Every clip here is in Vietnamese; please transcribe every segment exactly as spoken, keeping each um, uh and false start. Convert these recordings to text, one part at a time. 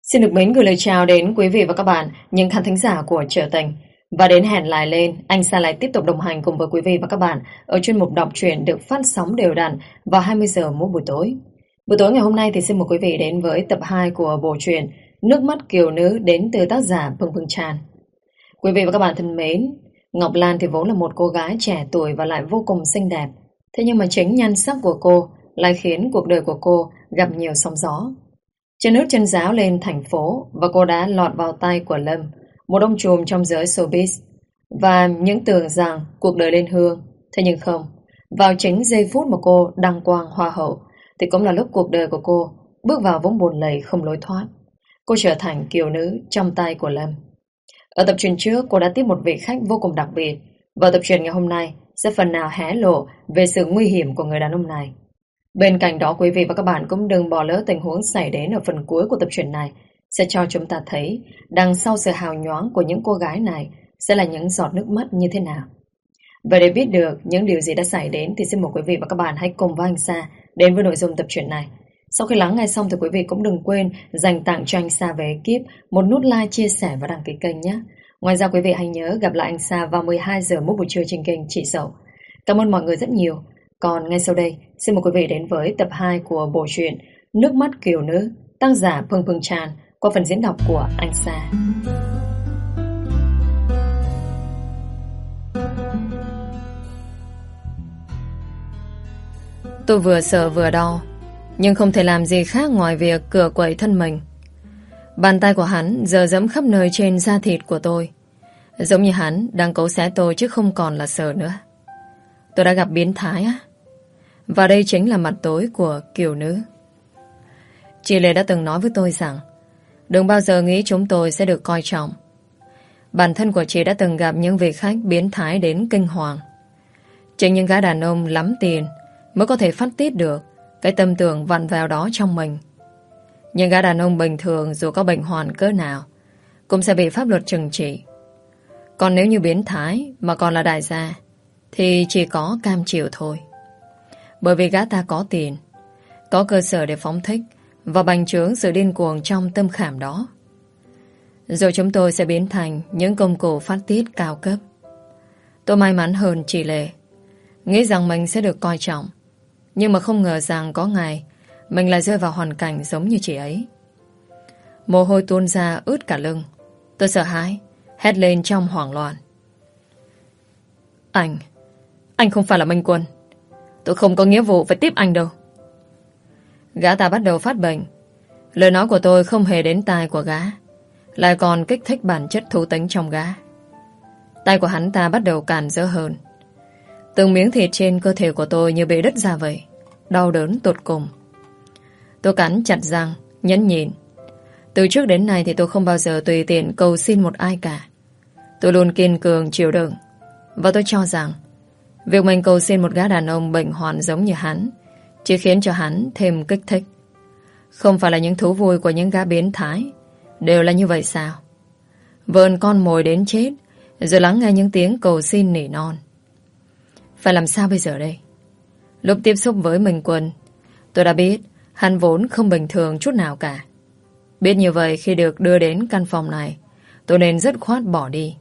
Xin được mến gửi lời chào đến quý vị và các bạn, những khán thính giả của Trở Tình. Và đến hẹn lại lên, anh Sa lại tiếp tục đồng hành cùng với quý vị và các bạn ở chuyên mục đọc truyện được phát sóng đều đặn vào hai mươi giờ mỗi buổi tối. Buổi tối ngày hôm nay thì xin mời quý vị đến với tập hai của bộ truyện Nước mắt kiều nữ đến từ tác giả Phương Phương Tràn. Quý vị và các bạn thân mến, Ngọc Lan thì vốn là một cô gái trẻ tuổi và lại vô cùng xinh đẹp. Thế nhưng mà chính nhan sắc của cô lại khiến cuộc đời của cô gặp nhiều sóng gió. Chân ướt chân ráo lên thành phố và cô đã lọt vào tay của Lâm, một ông trùm trong giới showbiz. Và những tưởng rằng cuộc đời lên hương. Thế nhưng không, vào chính giây phút mà cô đăng quang hoa hậu thì cũng là lúc cuộc đời của cô bước vào vũng bùn lầy không lối thoát. Cô trở thành kiều nữ trong tay của Lâm. Ở tập truyện trước cô đã tiếp một vị khách vô cùng đặc biệt. Và tập truyện ngày hôm nay sẽ phần nào hé lộ về sự nguy hiểm của người đàn ông này. Bên cạnh đó quý vị và các bạn cũng đừng bỏ lỡ tình huống xảy đến ở phần cuối của tập truyện này, sẽ cho chúng ta thấy đằng sau sự hào nhoáng của những cô gái này sẽ là những giọt nước mắt như thế nào. Và để biết được những điều gì đã xảy đến thì xin mời quý vị và các bạn hãy cùng với anh Sa đến với nội dung tập truyện này. Sau khi lắng nghe xong thì quý vị cũng đừng quên dành tặng cho anh Sa về ekip một nút like, chia sẻ và đăng ký kênh nhé. Ngoài ra quý vị hãy nhớ gặp lại anh Sa vào mười hai giờ mỗi buổi trưa trên kênh Chị Dậu. Cảm ơn mọi người rất nhiều. Còn ngay sau đây, xin mời quý vị đến với tập hai của bộ truyện Nước mắt kiều nữ, tác giả Phương Phương Tràn qua phần diễn đọc của anh Sa. Tôi vừa sợ vừa đau, nhưng không thể làm gì khác ngoài việc cựa quậy thân mình. Bàn tay của hắn giờ dẫm khắp nơi trên da thịt của tôi, giống như hắn đang cấu xé tôi chứ không còn là sợ nữa. Tôi đã gặp biến thái á. Và đây chính là mặt tối của kiều nữ. Chị Lê đã từng nói với tôi rằng đừng bao giờ nghĩ chúng tôi sẽ được coi trọng. Bản thân của chị đã từng gặp những vị khách biến thái đến kinh hoàng. Chính những gái đàn ông lắm tiền mới có thể phát tiết được cái tâm tưởng vặn vẹo đó trong mình. Những gái đàn ông bình thường dù có bệnh hoạn cỡ nào cũng sẽ bị pháp luật trừng trị. Còn nếu như biến thái mà còn là đại gia thì chỉ có cam chịu thôi. Bởi vì gã ta có tiền, có cơ sở để phóng thích và bành trướng sự điên cuồng trong tâm khảm đó. Rồi chúng tôi sẽ biến thành những công cụ phát tiết cao cấp. Tôi may mắn hơn chị Lệ, nghĩ rằng mình sẽ được coi trọng, nhưng mà không ngờ rằng có ngày mình lại rơi vào hoàn cảnh giống như chị ấy. Mồ hôi tuôn ra ướt cả lưng. Tôi sợ hãi, hét lên trong hoảng loạn. Anh, anh không phải là Minh Quân. Tôi không có nghĩa vụ phải tiếp anh đâu. Gã ta bắt đầu phát bệnh. Lời nói của tôi không hề đến tai của gã, lại còn kích thích bản chất thú tính trong gã. Tay của hắn ta bắt đầu càn rỡ hơn. Từng miếng thịt trên cơ thể của tôi như bị đứt ra vậy, đau đớn tột cùng. Tôi cắn chặt răng, nhẫn nhịn. Từ trước đến nay thì tôi không bao giờ tùy tiện cầu xin một ai cả. Tôi luôn kiên cường chịu đựng. Và tôi cho rằng việc mình cầu xin một gã đàn ông bệnh hoạn giống như hắn chỉ khiến cho hắn thêm kích thích. Không phải là những thú vui của những gã biến thái đều là như vậy sao? Vờn con mồi đến chết rồi lắng nghe những tiếng cầu xin nỉ non. Phải làm sao bây giờ đây? Lúc tiếp xúc với Minh Quân, tôi đã biết hắn vốn không bình thường chút nào cả. Biết như vậy khi được đưa đến căn phòng này, tôi nên dứt khoát bỏ đi.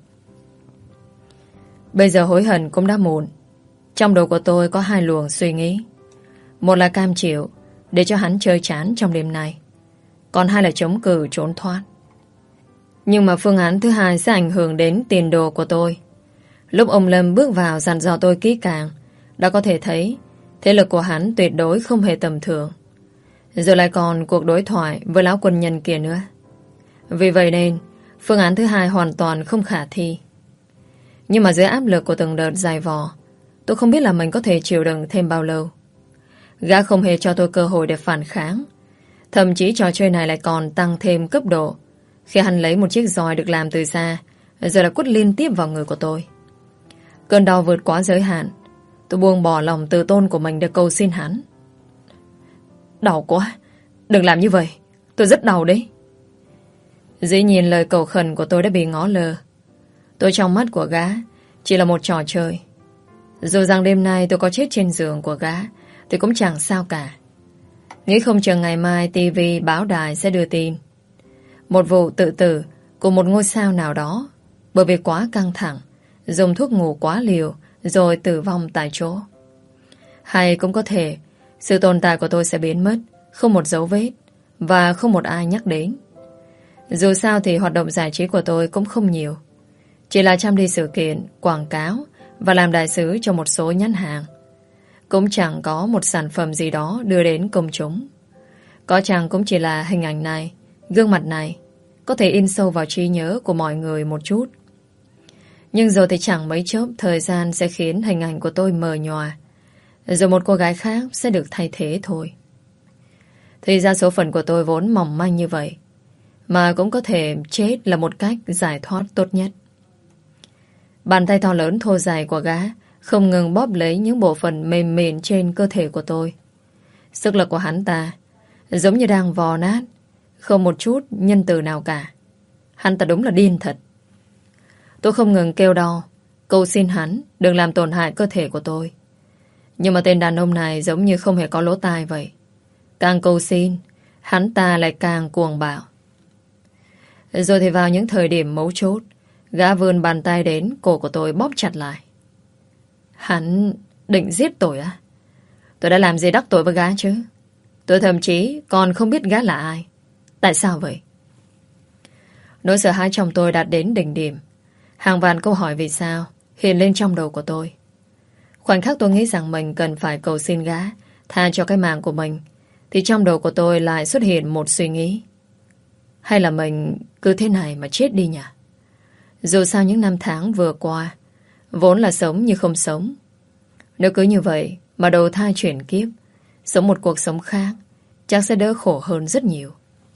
Bây giờ hối hận cũng đã muộn. Trong đầu của tôi có hai luồng suy nghĩ. Một là cam chịu để cho hắn chơi chán trong đêm nay, còn hai là chống cự trốn thoát. Nhưng mà phương án thứ hai sẽ ảnh hưởng đến tiền đồ của tôi. Lúc ông Lâm bước vào dặn dò tôi kỹ càng, đã có thể thấy thế lực của hắn tuyệt đối không hề tầm thường. Rồi lại còn cuộc đối thoại với lão quân nhân kia nữa. Vì vậy nên phương án thứ hai hoàn toàn không khả thi. Nhưng mà dưới áp lực của từng đợt dài vò, tôi không biết là mình có thể chịu đựng thêm bao lâu. Gã không hề cho tôi cơ hội để phản kháng. Thậm chí trò chơi này lại còn tăng thêm cấp độ khi hắn lấy một chiếc roi được làm từ da rồi là quất liên tiếp vào người của tôi. Cơn đau vượt quá giới hạn. Tôi buông bỏ lòng tự tôn của mình để cầu xin hắn. Đau quá, đừng làm như vậy, tôi rất đau đấy. Dĩ nhiên lời cầu khẩn của tôi đã bị ngó lơ. Tôi trong mắt của gã chỉ là một trò chơi. Dù rằng đêm nay tôi có chết trên giường của gã thì cũng chẳng sao cả. Nghĩ không chừng ngày mai tivi báo đài sẽ đưa tin Một vụ tự tử của một ngôi sao nào đó bởi vì quá căng thẳng, dùng thuốc ngủ quá liều rồi tử vong tại chỗ. Hay cũng có thể sự tồn tại của tôi sẽ biến mất, không một dấu vết và không một ai nhắc đến. Dù sao thì hoạt động giải trí của tôi cũng không nhiều, chỉ là chăm đi sự kiện, quảng cáo và làm đại sứ cho một số nhãn hàng. Cũng chẳng có một sản phẩm gì đó đưa đến công chúng. Có chăng cũng chỉ là hình ảnh này, gương mặt này có thể in sâu vào trí nhớ của mọi người một chút. Nhưng rồi thì chẳng mấy chốc thời gian sẽ khiến hình ảnh của tôi mờ nhòa, rồi một cô gái khác sẽ được thay thế thôi. Thì ra số phận của tôi vốn mỏng manh như vậy, mà cũng có thể chết là một cách giải thoát tốt nhất. Bàn tay to lớn thô dài của gã không ngừng bóp lấy những bộ phận mềm mịn trên cơ thể của tôi. Sức lực của hắn ta giống như đang vò nát, không một chút nhân từ nào cả. Hắn ta đúng là điên thật. Tôi không ngừng kêu đau, cầu xin hắn đừng làm tổn hại cơ thể của tôi. Nhưng mà tên đàn ông này giống như không hề có lỗ tai vậy. Càng cầu xin, hắn ta lại càng cuồng bạo. Rồi thì vào những thời điểm mấu chốt, gã vươn bàn tay đến cổ của tôi bóp chặt lại. Hắn định giết tôi à? Tôi đã làm gì đắc tội với gã chứ? Tôi thậm chí còn không biết gã là ai. Tại sao vậy? Nỗi sợ hãi trong tôi đạt đến đỉnh điểm. Hàng vạn câu hỏi vì sao hiện lên trong đầu của tôi. Khoảnh khắc tôi nghĩ rằng mình cần phải cầu xin gã tha cho cái mạng của mình, thì trong đầu của tôi lại xuất hiện một suy nghĩ. Hay là mình cứ thế này mà chết đi nhỉ? Dù sao những năm tháng vừa qua vốn là sống như không sống. Nếu cứ như vậy mà đầu thai chuyển kiếp, sống một cuộc sống khác, chắc sẽ đỡ khổ hơn rất nhiều.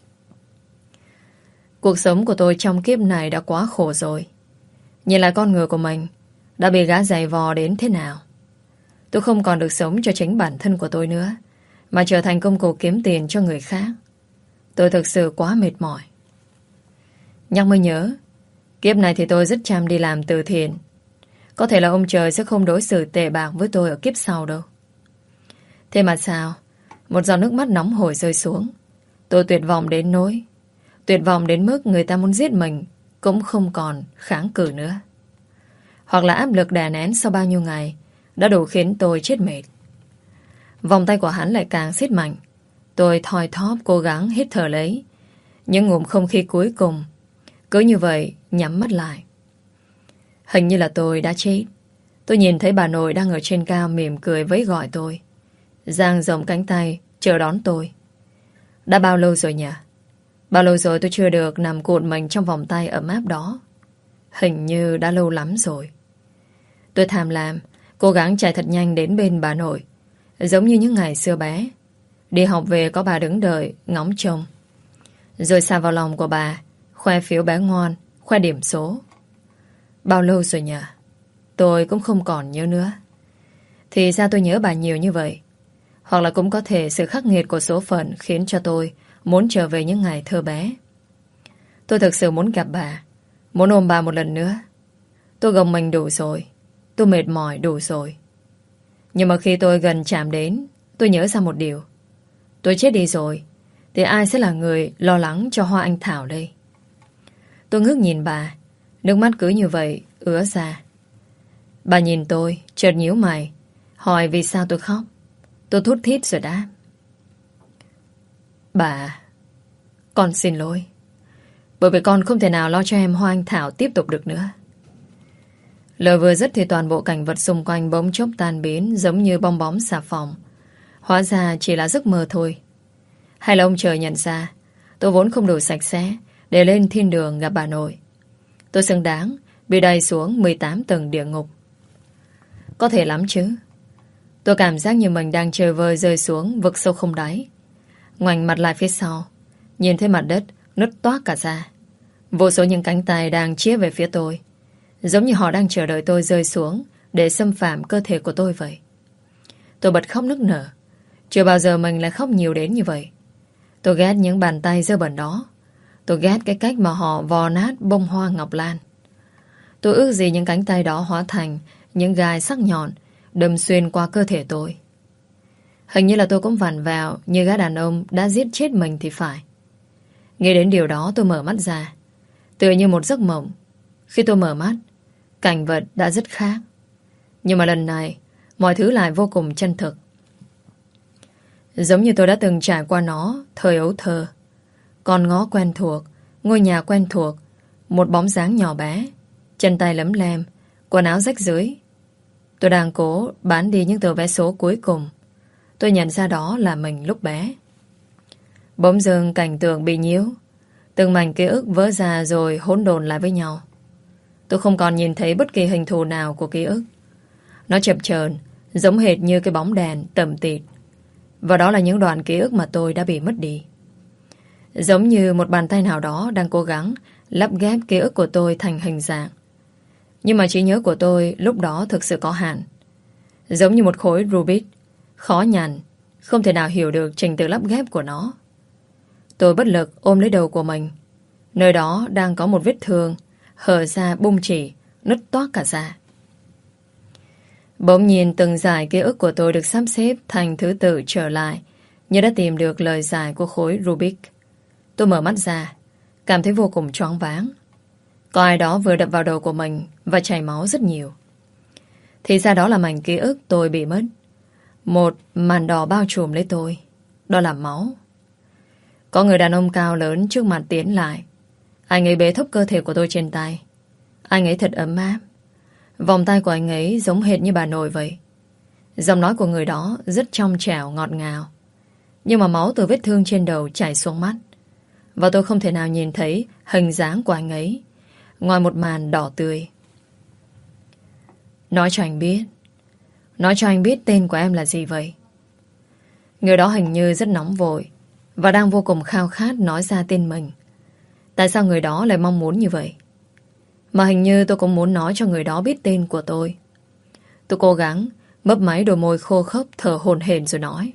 Cuộc sống của tôi trong kiếp này đã quá khổ rồi. Nhìn lại con người của mình đã bị gã giày vò đến thế nào. Tôi không còn được sống cho chính bản thân của tôi nữa, mà trở thành công cụ kiếm tiền cho người khác. Tôi thực sự quá mệt mỏi. Nhắc mới nhớ, kiếp này thì tôi rất chăm đi làm từ thiện. Có thể là ông trời sẽ không đối xử tệ bạc với tôi ở kiếp sau đâu. Thế mà sao? Một giọt nước mắt nóng hổi rơi xuống. Tôi tuyệt vọng đến nỗi, tuyệt vọng đến mức người ta muốn giết mình cũng không còn kháng cự nữa. Hoặc là áp lực đè nén sau bao nhiêu ngày đã đủ khiến tôi chết mệt. Vòng tay của hắn lại càng siết mạnh. Tôi thoi thóp cố gắng hít thở lấy những ngụm không khí cuối cùng. Cứ như vậy nhắm mắt lại. Hình như là tôi đã chết. Tôi nhìn thấy bà nội đang ở trên cao mỉm cười vẫy gọi tôi, dang rộng cánh tay chờ đón tôi. Đã bao lâu rồi nhỉ? Bao lâu rồi tôi chưa được nằm cuộn mình trong vòng tay ấm áp đó? Hình như đã lâu lắm rồi. Tôi tham lam, cố gắng chạy thật nhanh đến bên bà nội, giống như những ngày xưa bé. Đi học về có bà đứng đợi, ngóng trông. Rồi xa vào lòng của bà, khoe phiếu bé ngoan, khoe điểm số. Bao lâu rồi nhỉ? Tôi cũng không còn nhớ nữa. Thì sao tôi nhớ bà nhiều như vậy? Hoặc là cũng có thể sự khắc nghiệt của số phận khiến cho tôi muốn trở về những ngày thơ bé. Tôi thực sự muốn gặp bà, muốn ôm bà một lần nữa. Tôi gồng mình đủ rồi, tôi mệt mỏi đủ rồi. Nhưng mà khi tôi gần chạm đến, tôi nhớ ra một điều. Tôi chết đi rồi thì ai sẽ là người lo lắng cho Hoa Anh Thảo đây? Tôi ngước nhìn bà, nước mắt cứ như vậy ứa ra. Bà nhìn tôi, chợt nhíu mày, hỏi vì sao tôi khóc. Tôi thút thít rồi đáp: Bà, con xin lỗi, bởi vì con không thể nào lo cho em Hoa Anh Thảo tiếp tục được nữa. Lời vừa dứt thì toàn bộ cảnh vật xung quanh bỗng chốc tan biến, giống như bong bóng xà phòng. Hóa ra chỉ là giấc mơ thôi. Hay là ông trời nhận ra tôi vốn không đủ sạch sẽ để lên thiên đường gặp bà nội. Tôi xứng đáng bị đày xuống mười tám tầng địa ngục. Có thể lắm chứ. Tôi cảm giác như mình đang chơi vơi rơi xuống vực sâu không đáy. Ngoảnh mặt lại phía sau, nhìn thấy mặt đất nứt toác cả ra. Vô số những cánh tay đang chĩa về phía tôi, giống như họ đang chờ đợi tôi rơi xuống để xâm phạm cơ thể của tôi vậy. Tôi bật khóc nức nở. Chưa bao giờ mình lại khóc nhiều đến như vậy. Tôi ghét những bàn tay dơ bẩn đó. Tôi ghét cái cách mà họ vò nát bông hoa ngọc lan. Tôi ước gì những cánh tay đó hóa thành những gai sắc nhọn đâm xuyên qua cơ thể tôi. Hình như là tôi cũng vặn vào như gã đàn ông đã giết chết mình thì phải. Nghĩ đến điều đó tôi mở mắt ra. Tựa như một giấc mộng. Khi tôi mở mắt, cảnh vật đã rất khác. Nhưng mà lần này, mọi thứ lại vô cùng chân thực. Giống như tôi đã từng trải qua nó thời ấu thơ. Con ngõ quen thuộc, ngôi nhà quen thuộc, một bóng dáng nhỏ bé, chân tay lấm lem, quần áo rách rưới. Tôi đang cố bán đi những tờ vé số cuối cùng. Tôi nhận ra đó là mình lúc bé. Bỗng dưng cảnh tượng bị nhiễu. Từng mảnh ký ức vỡ ra rồi hỗn độn lại với nhau. Tôi không còn nhìn thấy bất kỳ hình thù nào của ký ức. Nó chập chờn, giống hệt như cái bóng đèn tầm tịt. Và đó là những đoạn ký ức mà tôi đã bị mất đi. Giống như một bàn tay nào đó đang cố gắng lắp ghép ký ức của tôi thành hình dạng. Nhưng mà trí nhớ của tôi lúc đó thực sự có hạn. Giống như một khối Rubik, khó nhằn, không thể nào hiểu được trình tự lắp ghép của nó. Tôi bất lực ôm lấy đầu của mình. Nơi đó đang có một vết thương, hở ra bung chỉ, nứt toác cả da. Bỗng nhiên từng dải ký ức của tôi được sắp xếp thành thứ tự trở lại, như đã tìm được lời giải của khối Rubik. Tôi mở mắt ra, cảm thấy vô cùng choáng váng. Có ai đó vừa đập vào đầu của mình và chảy máu rất nhiều. Thì ra đó là mảnh ký ức tôi bị mất. Một màn đỏ bao trùm lấy tôi. Đó là máu. Có người đàn ông cao lớn trước mặt tiến lại. Anh ấy bế thốc cơ thể của tôi trên tay. Anh ấy thật ấm áp. Vòng tay của anh ấy giống hệt như bà nội vậy. Giọng nói của người đó rất trong trẻo ngọt ngào. Nhưng mà máu từ vết thương trên đầu chảy xuống mắt. Và tôi không thể nào nhìn thấy hình dáng của anh ấy ngoài một màn đỏ tươi. Nói cho anh biết. Nói cho anh biết tên của em là gì vậy? Người đó hình như rất nóng vội và đang vô cùng khao khát nói ra tên mình. Tại sao người đó lại mong muốn như vậy? Mà hình như tôi cũng muốn nói cho người đó biết tên của tôi. Tôi cố gắng mấp máy đôi môi khô khốc thở hổn hển rồi nói.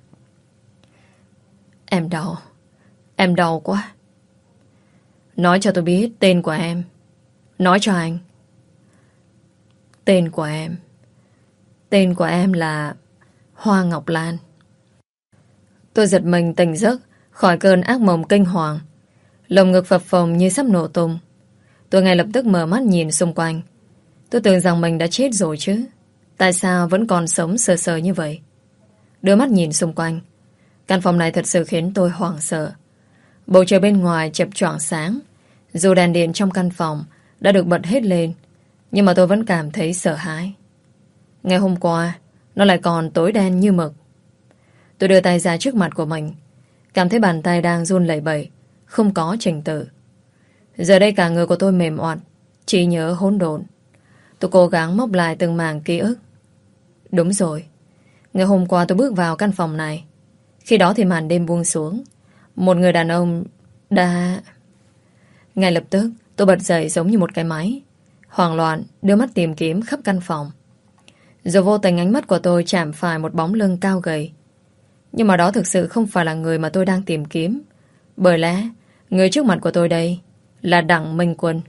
Em đau. Em đau quá. Nói cho tôi biết tên của em. Nói cho anh. Tên của em. Tên của em là Hoa Ngọc Lan. Tôi giật mình tỉnh giấc khỏi cơn ác mộng kinh hoàng. Lồng ngực phập phồng như sắp nổ tung. Tôi ngay lập tức mở mắt nhìn xung quanh. Tôi tưởng rằng mình đã chết rồi chứ. Tại sao vẫn còn sống sờ sờ như vậy? Đưa mắt nhìn xung quanh. Căn phòng này thật sự khiến tôi hoảng sợ. Bầu trời bên ngoài chập choạng sáng. Dù đèn điện trong căn phòng đã được bật hết lên, nhưng mà tôi vẫn cảm thấy sợ hãi. Ngày hôm qua nó lại còn tối đen như mực. Tôi đưa tay ra trước mặt của mình, cảm thấy bàn tay đang run lẩy bẩy, không có trình tự. Giờ đây cả người của tôi mềm oặt, trí nhớ hỗn độn. Tôi cố gắng móc lại từng mảng ký ức. Đúng rồi, ngày hôm qua tôi bước vào căn phòng này. Khi đó thì màn đêm buông xuống. Một người đàn ông đã... Ngay lập tức tôi bật dậy giống như một cái máy. Hoảng loạn đưa mắt tìm kiếm khắp căn phòng. Rồi vô tình ánh mắt của tôi chạm phải một bóng lưng cao gầy. Nhưng mà đó thực sự không phải là người mà tôi đang tìm kiếm. Bởi lẽ người trước mặt của tôi đây là Đặng Minh Quân.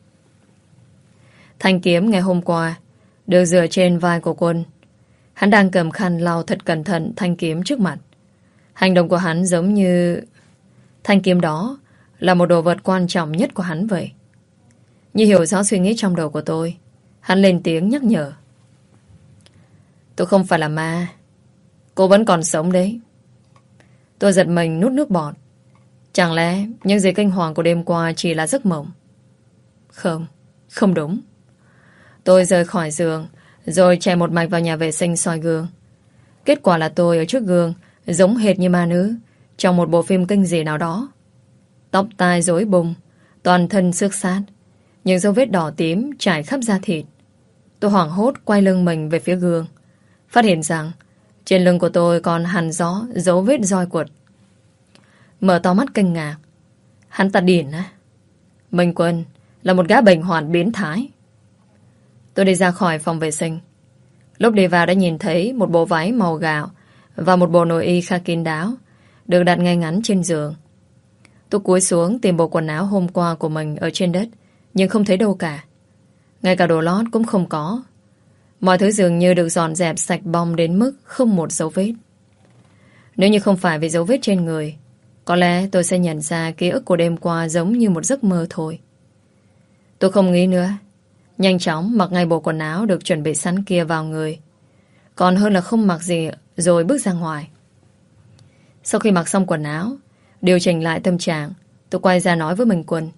Thanh kiếm ngày hôm qua được dựa trên vai của Quân. Hắn đang cầm khăn lau thật cẩn thận thanh kiếm trước mặt. Hành động của hắn giống như thanh kiếm đó là một đồ vật quan trọng nhất của hắn vậy. Như hiểu rõ suy nghĩ trong đầu của tôi, hắn lên tiếng nhắc nhở. Tôi không phải là ma. Cô vẫn còn sống đấy. Tôi giật mình nuốt nước bọt. Chẳng lẽ những gì kinh hoàng của đêm qua chỉ là giấc mộng? Không, không đúng. Tôi rời khỏi giường rồi chạy một mạch vào nhà vệ sinh soi gương. Kết quả là tôi ở trước gương giống hệt như ma nữ trong một bộ phim kinh dị nào đó. Tóc tai rối bùng, toàn thân xước xát, những dấu vết đỏ tím trải khắp da thịt. Tôi hoảng hốt quay lưng mình về phía gương, phát hiện rằng trên lưng của tôi còn hằn gió dấu vết roi quật. Mở to mắt kinh ngạc. Hắn ta điên á? Minh Quân là một gã bệnh hoạn biến thái. Tôi đi ra khỏi phòng vệ sinh. Lúc đi vào đã nhìn thấy một bộ váy màu gạo và một bộ nội y kha kín đáo được đặt ngay ngắn trên giường. Tôi cúi xuống tìm bộ quần áo hôm qua của mình ở trên đất, nhưng không thấy đâu cả. Ngay cả đồ lót cũng không có. Mọi thứ dường như được dọn dẹp sạch bong đến mức không một dấu vết. Nếu như không phải vì dấu vết trên người, Có lẽ tôi sẽ nhận ra ký ức của đêm qua giống như một giấc mơ thôi. Tôi không nghĩ nữa. Nhanh chóng mặc ngay bộ quần áo được chuẩn bị sẵn kia vào người. Còn hơn là không mặc gì rồi bước ra ngoài. Sau khi mặc xong quần áo, điều chỉnh lại tâm trạng, tôi quay ra nói với Minh Quân.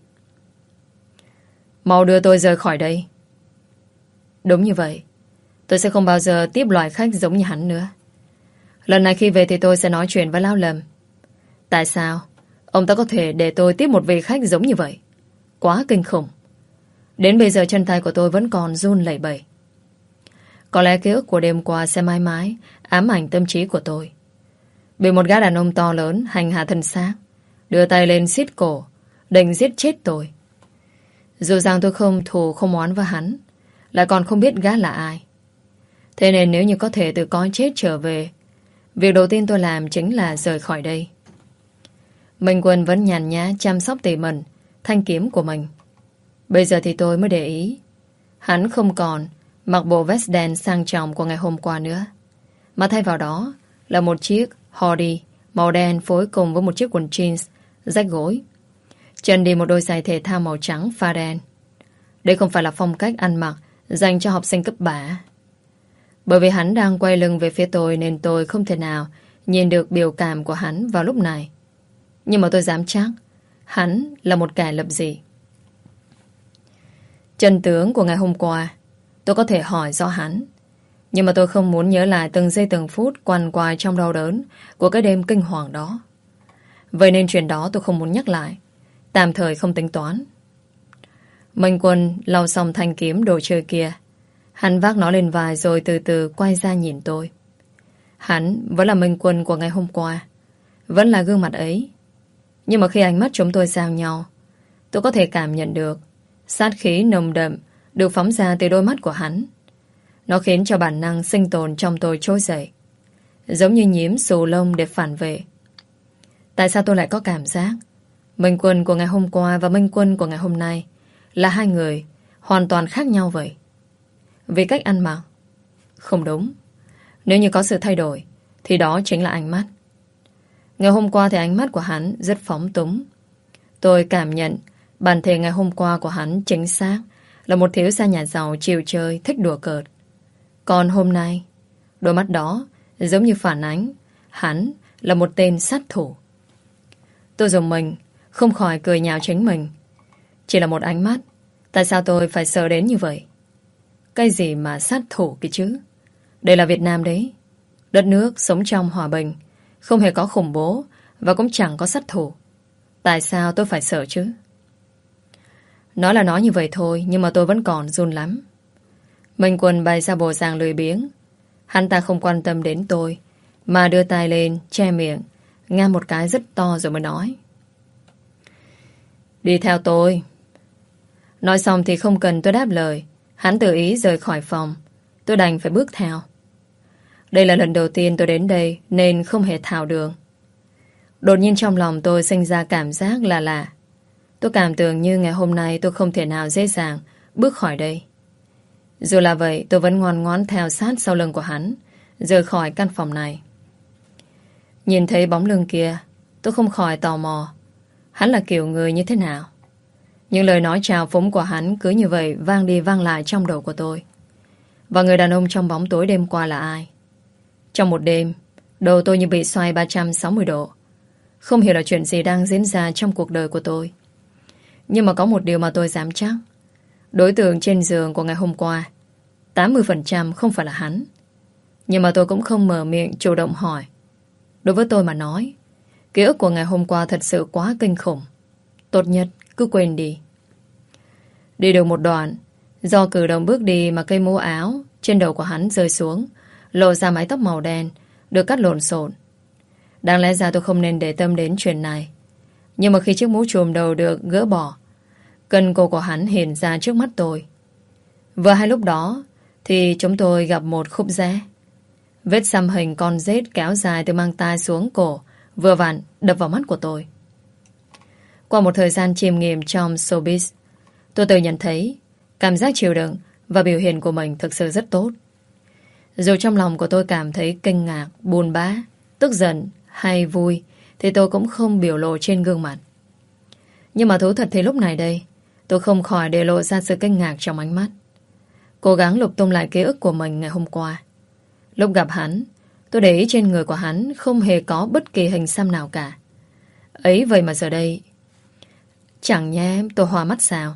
Mau đưa tôi rời khỏi đây. Đúng như vậy. Tôi sẽ không bao giờ tiếp loại khách giống như hắn nữa. Lần này khi về thì tôi sẽ nói chuyện với Lão Lâm. Tại sao ông ta có thể để tôi tiếp một vị khách giống như vậy? Quá kinh khủng. Đến bây giờ chân tay của tôi vẫn còn run lẩy bẩy. Có lẽ ký ức của đêm qua sẽ mãi mãi ám ảnh tâm trí của tôi. Bị một gã đàn ông to lớn hành hạ thân xác, đưa tay lên siết cổ, định giết chết tôi. Dù rằng tôi không thù không oán với hắn, lại còn không biết gã là ai. Thế nên nếu như có thể từ cõi chết trở về, việc đầu tiên tôi làm chính là rời khỏi đây. Minh Quân vẫn nhàn nhã chăm sóc tỉ mẩn thanh kiếm của mình. Bây giờ thì tôi mới để ý, hắn không còn mặc bộ vest đen sang trọng của ngày hôm qua nữa, mà thay vào đó là một chiếc hoodie màu đen phối cùng với một chiếc quần jeans rách gối. Chân đi một đôi giày thể thao màu trắng pha đen. Đây không phải là phong cách ăn mặc dành cho học sinh cấp ba. Bởi vì hắn đang quay lưng về phía tôi nên tôi không thể nào nhìn được biểu cảm của hắn vào lúc này. Nhưng mà tôi dám chắc hắn là một kẻ lập dị. Chân tướng của ngày hôm qua tôi có thể hỏi do hắn, nhưng mà tôi không muốn nhớ lại từng giây từng phút quằn quại trong đau đớn của cái đêm kinh hoàng đó. Vậy nên chuyện đó tôi không muốn nhắc lại, tạm thời không tính toán. Minh Quân lau xong thanh kiếm đồ chơi kia. Hắn vác nó lên vai rồi từ từ quay ra nhìn tôi. Hắn vẫn là Minh Quân của ngày hôm qua, vẫn là gương mặt ấy. Nhưng mà khi ánh mắt chúng tôi giao nhau, tôi có thể cảm nhận được sát khí nồng đậm được phóng ra từ đôi mắt của hắn. Nó khiến cho bản năng sinh tồn trong tôi trỗi dậy, giống như nhím xù lông để phản vệ. Tại sao tôi lại có cảm giác Minh Quân của ngày hôm qua và Minh Quân của ngày hôm nay là hai người hoàn toàn khác nhau vậy? Vì cách ăn mặc? Không đúng. Nếu như có sự thay đổi thì đó chính là ánh mắt. Ngày hôm qua thì ánh mắt của hắn rất phóng túng. Tôi cảm nhận bản thể ngày hôm qua của hắn chính xác là một thiếu gia nhà giàu chiều chơi, thích đùa cợt. Còn hôm nay, đôi mắt đó giống như phản ánh hắn là một tên sát thủ. Tôi dùng mình không khỏi cười nhạo chính mình. Chỉ là một ánh mắt, tại sao tôi phải sợ đến như vậy? Cái gì mà sát thủ kia chứ? Đây là Việt Nam đấy. Đất nước sống trong hòa bình, không hề có khủng bố và cũng chẳng có sát thủ. Tại sao tôi phải sợ chứ? Nói là nói như vậy thôi, nhưng mà tôi vẫn còn run lắm. Minh Quân bày ra bộ dạng lười biếng. Hắn ta không quan tâm đến tôi, mà đưa tay lên che miệng, ngam một cái rất to rồi mới nói. Đi theo tôi. Nói xong thì không cần tôi đáp lời, hắn tự ý rời khỏi phòng. Tôi đành phải bước theo. Đây là lần đầu tiên tôi đến đây nên không hề thạo đường. Đột nhiên trong lòng tôi sinh ra cảm giác là lạ. Tôi cảm tưởng như ngày hôm nay tôi không thể nào dễ dàng bước khỏi đây. Dù là vậy, tôi vẫn ngoan ngoãn theo sát sau lưng của hắn, rời khỏi căn phòng này. Nhìn thấy bóng lưng kia, tôi không khỏi tò mò. Hắn là kiểu người như thế nào? Những lời nói chào phúng của hắn cứ như vậy vang đi vang lại trong đầu của tôi. Và người đàn ông trong bóng tối đêm qua là ai? Trong một đêm, đầu tôi như bị xoay ba trăm sáu mươi độ. Không hiểu là chuyện gì đang diễn ra trong cuộc đời của tôi. Nhưng mà có một điều mà tôi dám chắc. Đối tượng trên giường của ngày hôm qua tám mươi phần trăm không phải là hắn. Nhưng mà tôi cũng không mở miệng chủ động hỏi. Đối với tôi mà nói, ký ức của ngày hôm qua thật sự quá kinh khủng. Tốt nhất cứ quên đi. Đi được một đoạn, do cử động bước đi mà cây mũ áo trên đầu của hắn rơi xuống, lộ ra mái tóc màu đen được cắt lộn xộn. Đáng lẽ ra tôi không nên để tâm đến chuyện này. Nhưng mà khi chiếc mũ trùm đầu được gỡ bỏ, cân cô của hắn hiện ra trước mắt tôi. Vừa hai lúc đó thì chúng tôi gặp một khúc rẽ. Vết xăm hình con rết kéo dài từ mang tai xuống cổ vừa vặn đập vào mắt của tôi. Qua một thời gian chiêm nghiệm trong showbiz, tôi tự nhận thấy cảm giác chịu đựng và biểu hiện của mình thực sự rất tốt. Dù trong lòng của tôi cảm thấy kinh ngạc, buồn bã, tức giận hay vui thì tôi cũng không biểu lộ trên gương mặt. Nhưng mà thú thật thì lúc này đây, tôi không khỏi để lộ ra sự kinh ngạc trong ánh mắt. Cố gắng lục tung lại ký ức của mình ngày hôm qua. Lúc gặp hắn, tôi để ý trên người của hắn không hề có bất kỳ hình xăm nào cả. Ấy vậy mà giờ đây, chẳng nhé tôi hoa mắt sao?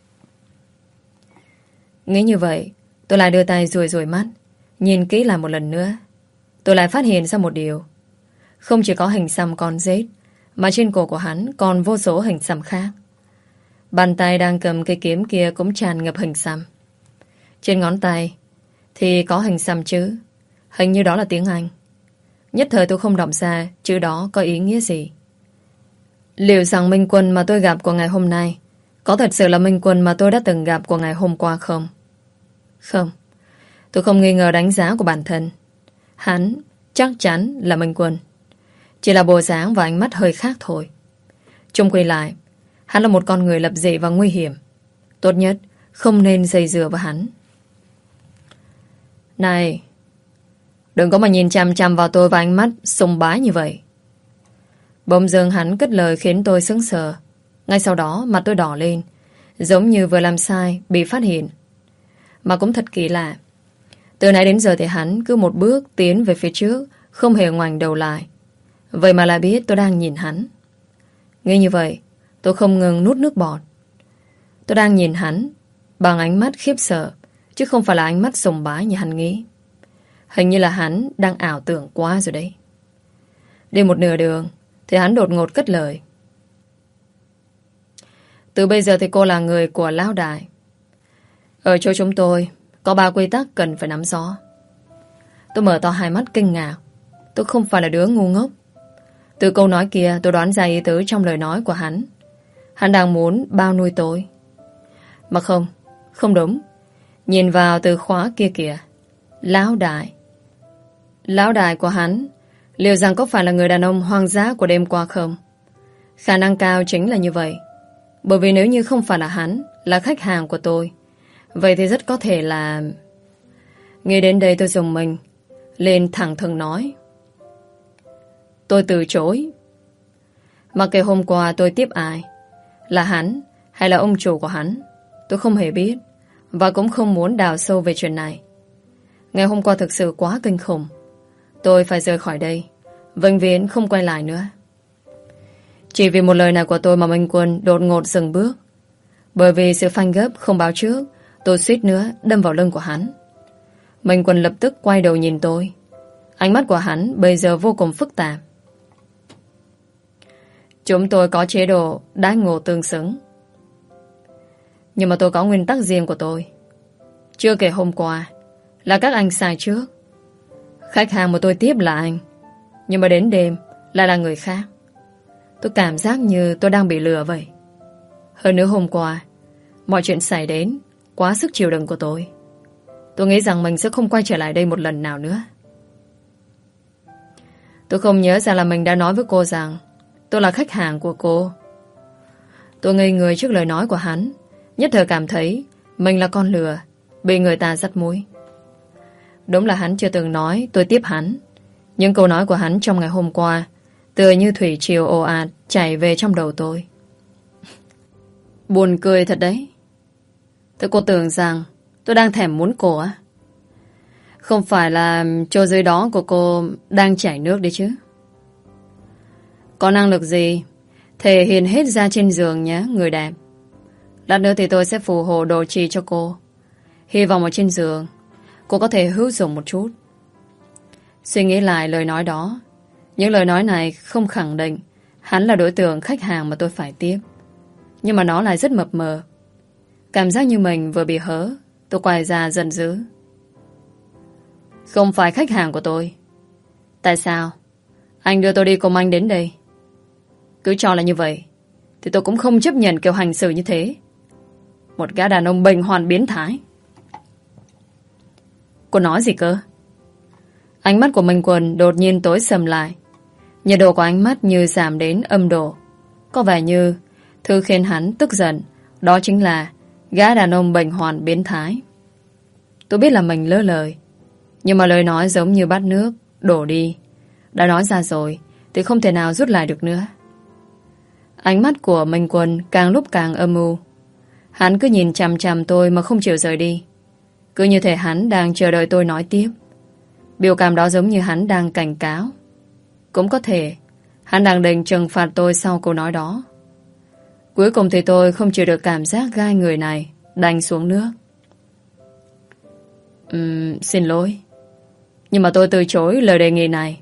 Nghĩ như vậy, tôi lại đưa tay rùi rùi mắt, nhìn kỹ lại một lần nữa. Tôi lại phát hiện ra một điều. Không chỉ có hình xăm con rết, mà trên cổ của hắn còn vô số hình xăm khác. Bàn tay đang cầm cây kiếm kia cũng tràn ngập hình xăm. Trên ngón tay thì có hình xăm chữ. Hình như đó là tiếng Anh. Nhất thời tôi không đọc ra chữ đó có ý nghĩa gì. Liệu rằng Minh Quân mà tôi gặp của ngày hôm nay có thật sự là Minh Quân mà tôi đã từng gặp của ngày hôm qua không? Không. Tôi không nghi ngờ đánh giá của bản thân. Hắn chắc chắn là Minh Quân. Chỉ là bộ dáng và ánh mắt hơi khác thôi. Chung quy lại, hắn là một con người lập dị và nguy hiểm. Tốt nhất không nên dây dưa với hắn. Này, đừng có mà nhìn chằm chằm vào tôi và ánh mắt sùng bái như vậy. Bỗng dưng hắn cất lời khiến tôi sững sờ. Ngay sau đó mặt tôi đỏ lên, giống như vừa làm sai, bị phát hiện. Mà cũng thật kỳ lạ. Từ nãy đến giờ thì hắn cứ một bước tiến về phía trước, không hề ngoảnh đầu lại. Vậy mà lại biết tôi đang nhìn hắn. Nghĩ như vậy, tôi không ngừng nuốt nước bọt. Tôi đang nhìn hắn bằng ánh mắt khiếp sợ, chứ không phải là ánh mắt sùng bái như hắn nghĩ. Hình như là hắn đang ảo tưởng quá rồi đấy. Đi một nửa đường thì hắn đột ngột cất lời. Từ bây giờ thì cô là người của Lão Đại. Ở chỗ chúng tôi có ba quy tắc cần phải nắm rõ. Tôi mở to hai mắt kinh ngạc. Tôi không phải là đứa ngu ngốc. Từ câu nói kia tôi đoán ra ý tứ trong lời nói của hắn. Hắn đang muốn bao nuôi tôi. Mà không, không đúng. Nhìn vào từ khóa kia kìa. Lão Đại. Lão Đại của hắn liệu rằng có phải là người đàn ông hoang dã của đêm qua không? Khả năng cao chính là như vậy. Bởi vì nếu như không phải là hắn, là khách hàng của tôi, vậy thì rất có thể là... Nghe đến đây tôi dùng mình lên thẳng thừng nói. Tôi từ chối. Mặc kệ hôm qua tôi tiếp ai, là hắn hay là ông chủ của hắn, tôi không hề biết, và cũng không muốn đào sâu về chuyện này. Ngày hôm qua thực sự quá kinh khủng. Tôi phải rời khỏi đây, vĩnh viễn không quay lại nữa. Chỉ vì một lời này của tôi mà Minh Quân đột ngột dừng bước. Bởi vì sự phanh gấp không báo trước, tôi suýt nữa đâm vào lưng của hắn. Minh Quân lập tức quay đầu nhìn tôi. Ánh mắt của hắn bây giờ vô cùng phức tạp. Chúng tôi có chế độ đãi ngộ tương xứng. Nhưng mà tôi có nguyên tắc riêng của tôi. Chưa kể hôm qua là các anh sai trước. Khách hàng mà tôi tiếp là anh, nhưng mà đến đêm lại là người khác. Tôi cảm giác như tôi đang bị lừa vậy. Hơn nữa hôm qua mọi chuyện xảy đến quá sức chịu đựng của tôi. Tôi nghĩ rằng mình sẽ không quay trở lại đây một lần nào nữa. Tôi không nhớ ra là mình đã nói với cô rằng tôi là khách hàng của cô. Tôi ngây người trước lời nói của hắn, nhất thời cảm thấy mình là con lừa, bị người ta dắt mũi. Đúng là hắn chưa từng nói tôi tiếp hắn. Những câu nói của hắn trong ngày hôm qua tựa như thủy triều ồ ạt chảy về trong đầu tôi. Buồn cười thật đấy. Tôi cô tưởng rằng tôi đang thèm muốn cô á. Không phải là chỗ dưới đó của cô đang chảy nước đấy chứ. Có năng lực gì thể hiện hết ra trên giường nhé, người đẹp. Lát nữa thì tôi sẽ phù hộ đồ trì cho cô. Hy vọng ở trên giường cô có thể hữu dụng một chút. Suy nghĩ lại lời nói đó, những lời nói này không khẳng định hắn là đối tượng khách hàng mà tôi phải tiếp. Nhưng mà nó lại rất mập mờ. Cảm giác như mình vừa bị hớ. Tôi quay ra giận dữ. Không phải khách hàng của tôi. Tại sao anh đưa tôi đi cùng anh đến đây? Cứ cho là như vậy thì tôi cũng không chấp nhận kiểu hành xử như thế. Một gã đàn ông bệnh hoạn biến thái. Cô nói gì cơ? Ánh mắt của Minh Quân đột nhiên tối sầm lại. Nhiệt độ của ánh mắt như giảm đến âm độ. Có vẻ như thứ khiến hắn tức giận đó chính là gã đàn ông bệnh hoạn biến thái. Tôi biết là mình lỡ lời, nhưng mà lời nói giống như bát nước đổ đi. Đã nói ra rồi thì không thể nào rút lại được nữa. Ánh mắt của Minh Quân càng lúc càng âm u. Hắn cứ nhìn chằm chằm tôi mà không chịu rời đi. Cứ như thể hắn đang chờ đợi tôi nói tiếp. Biểu cảm đó giống như hắn đang cảnh cáo. Cũng có thể hắn đang định trừng phạt tôi sau câu nói đó. Cuối cùng thì tôi không chịu được cảm giác gai người này, đành xuống nước. Uhm, xin lỗi, nhưng mà tôi từ chối lời đề nghị này.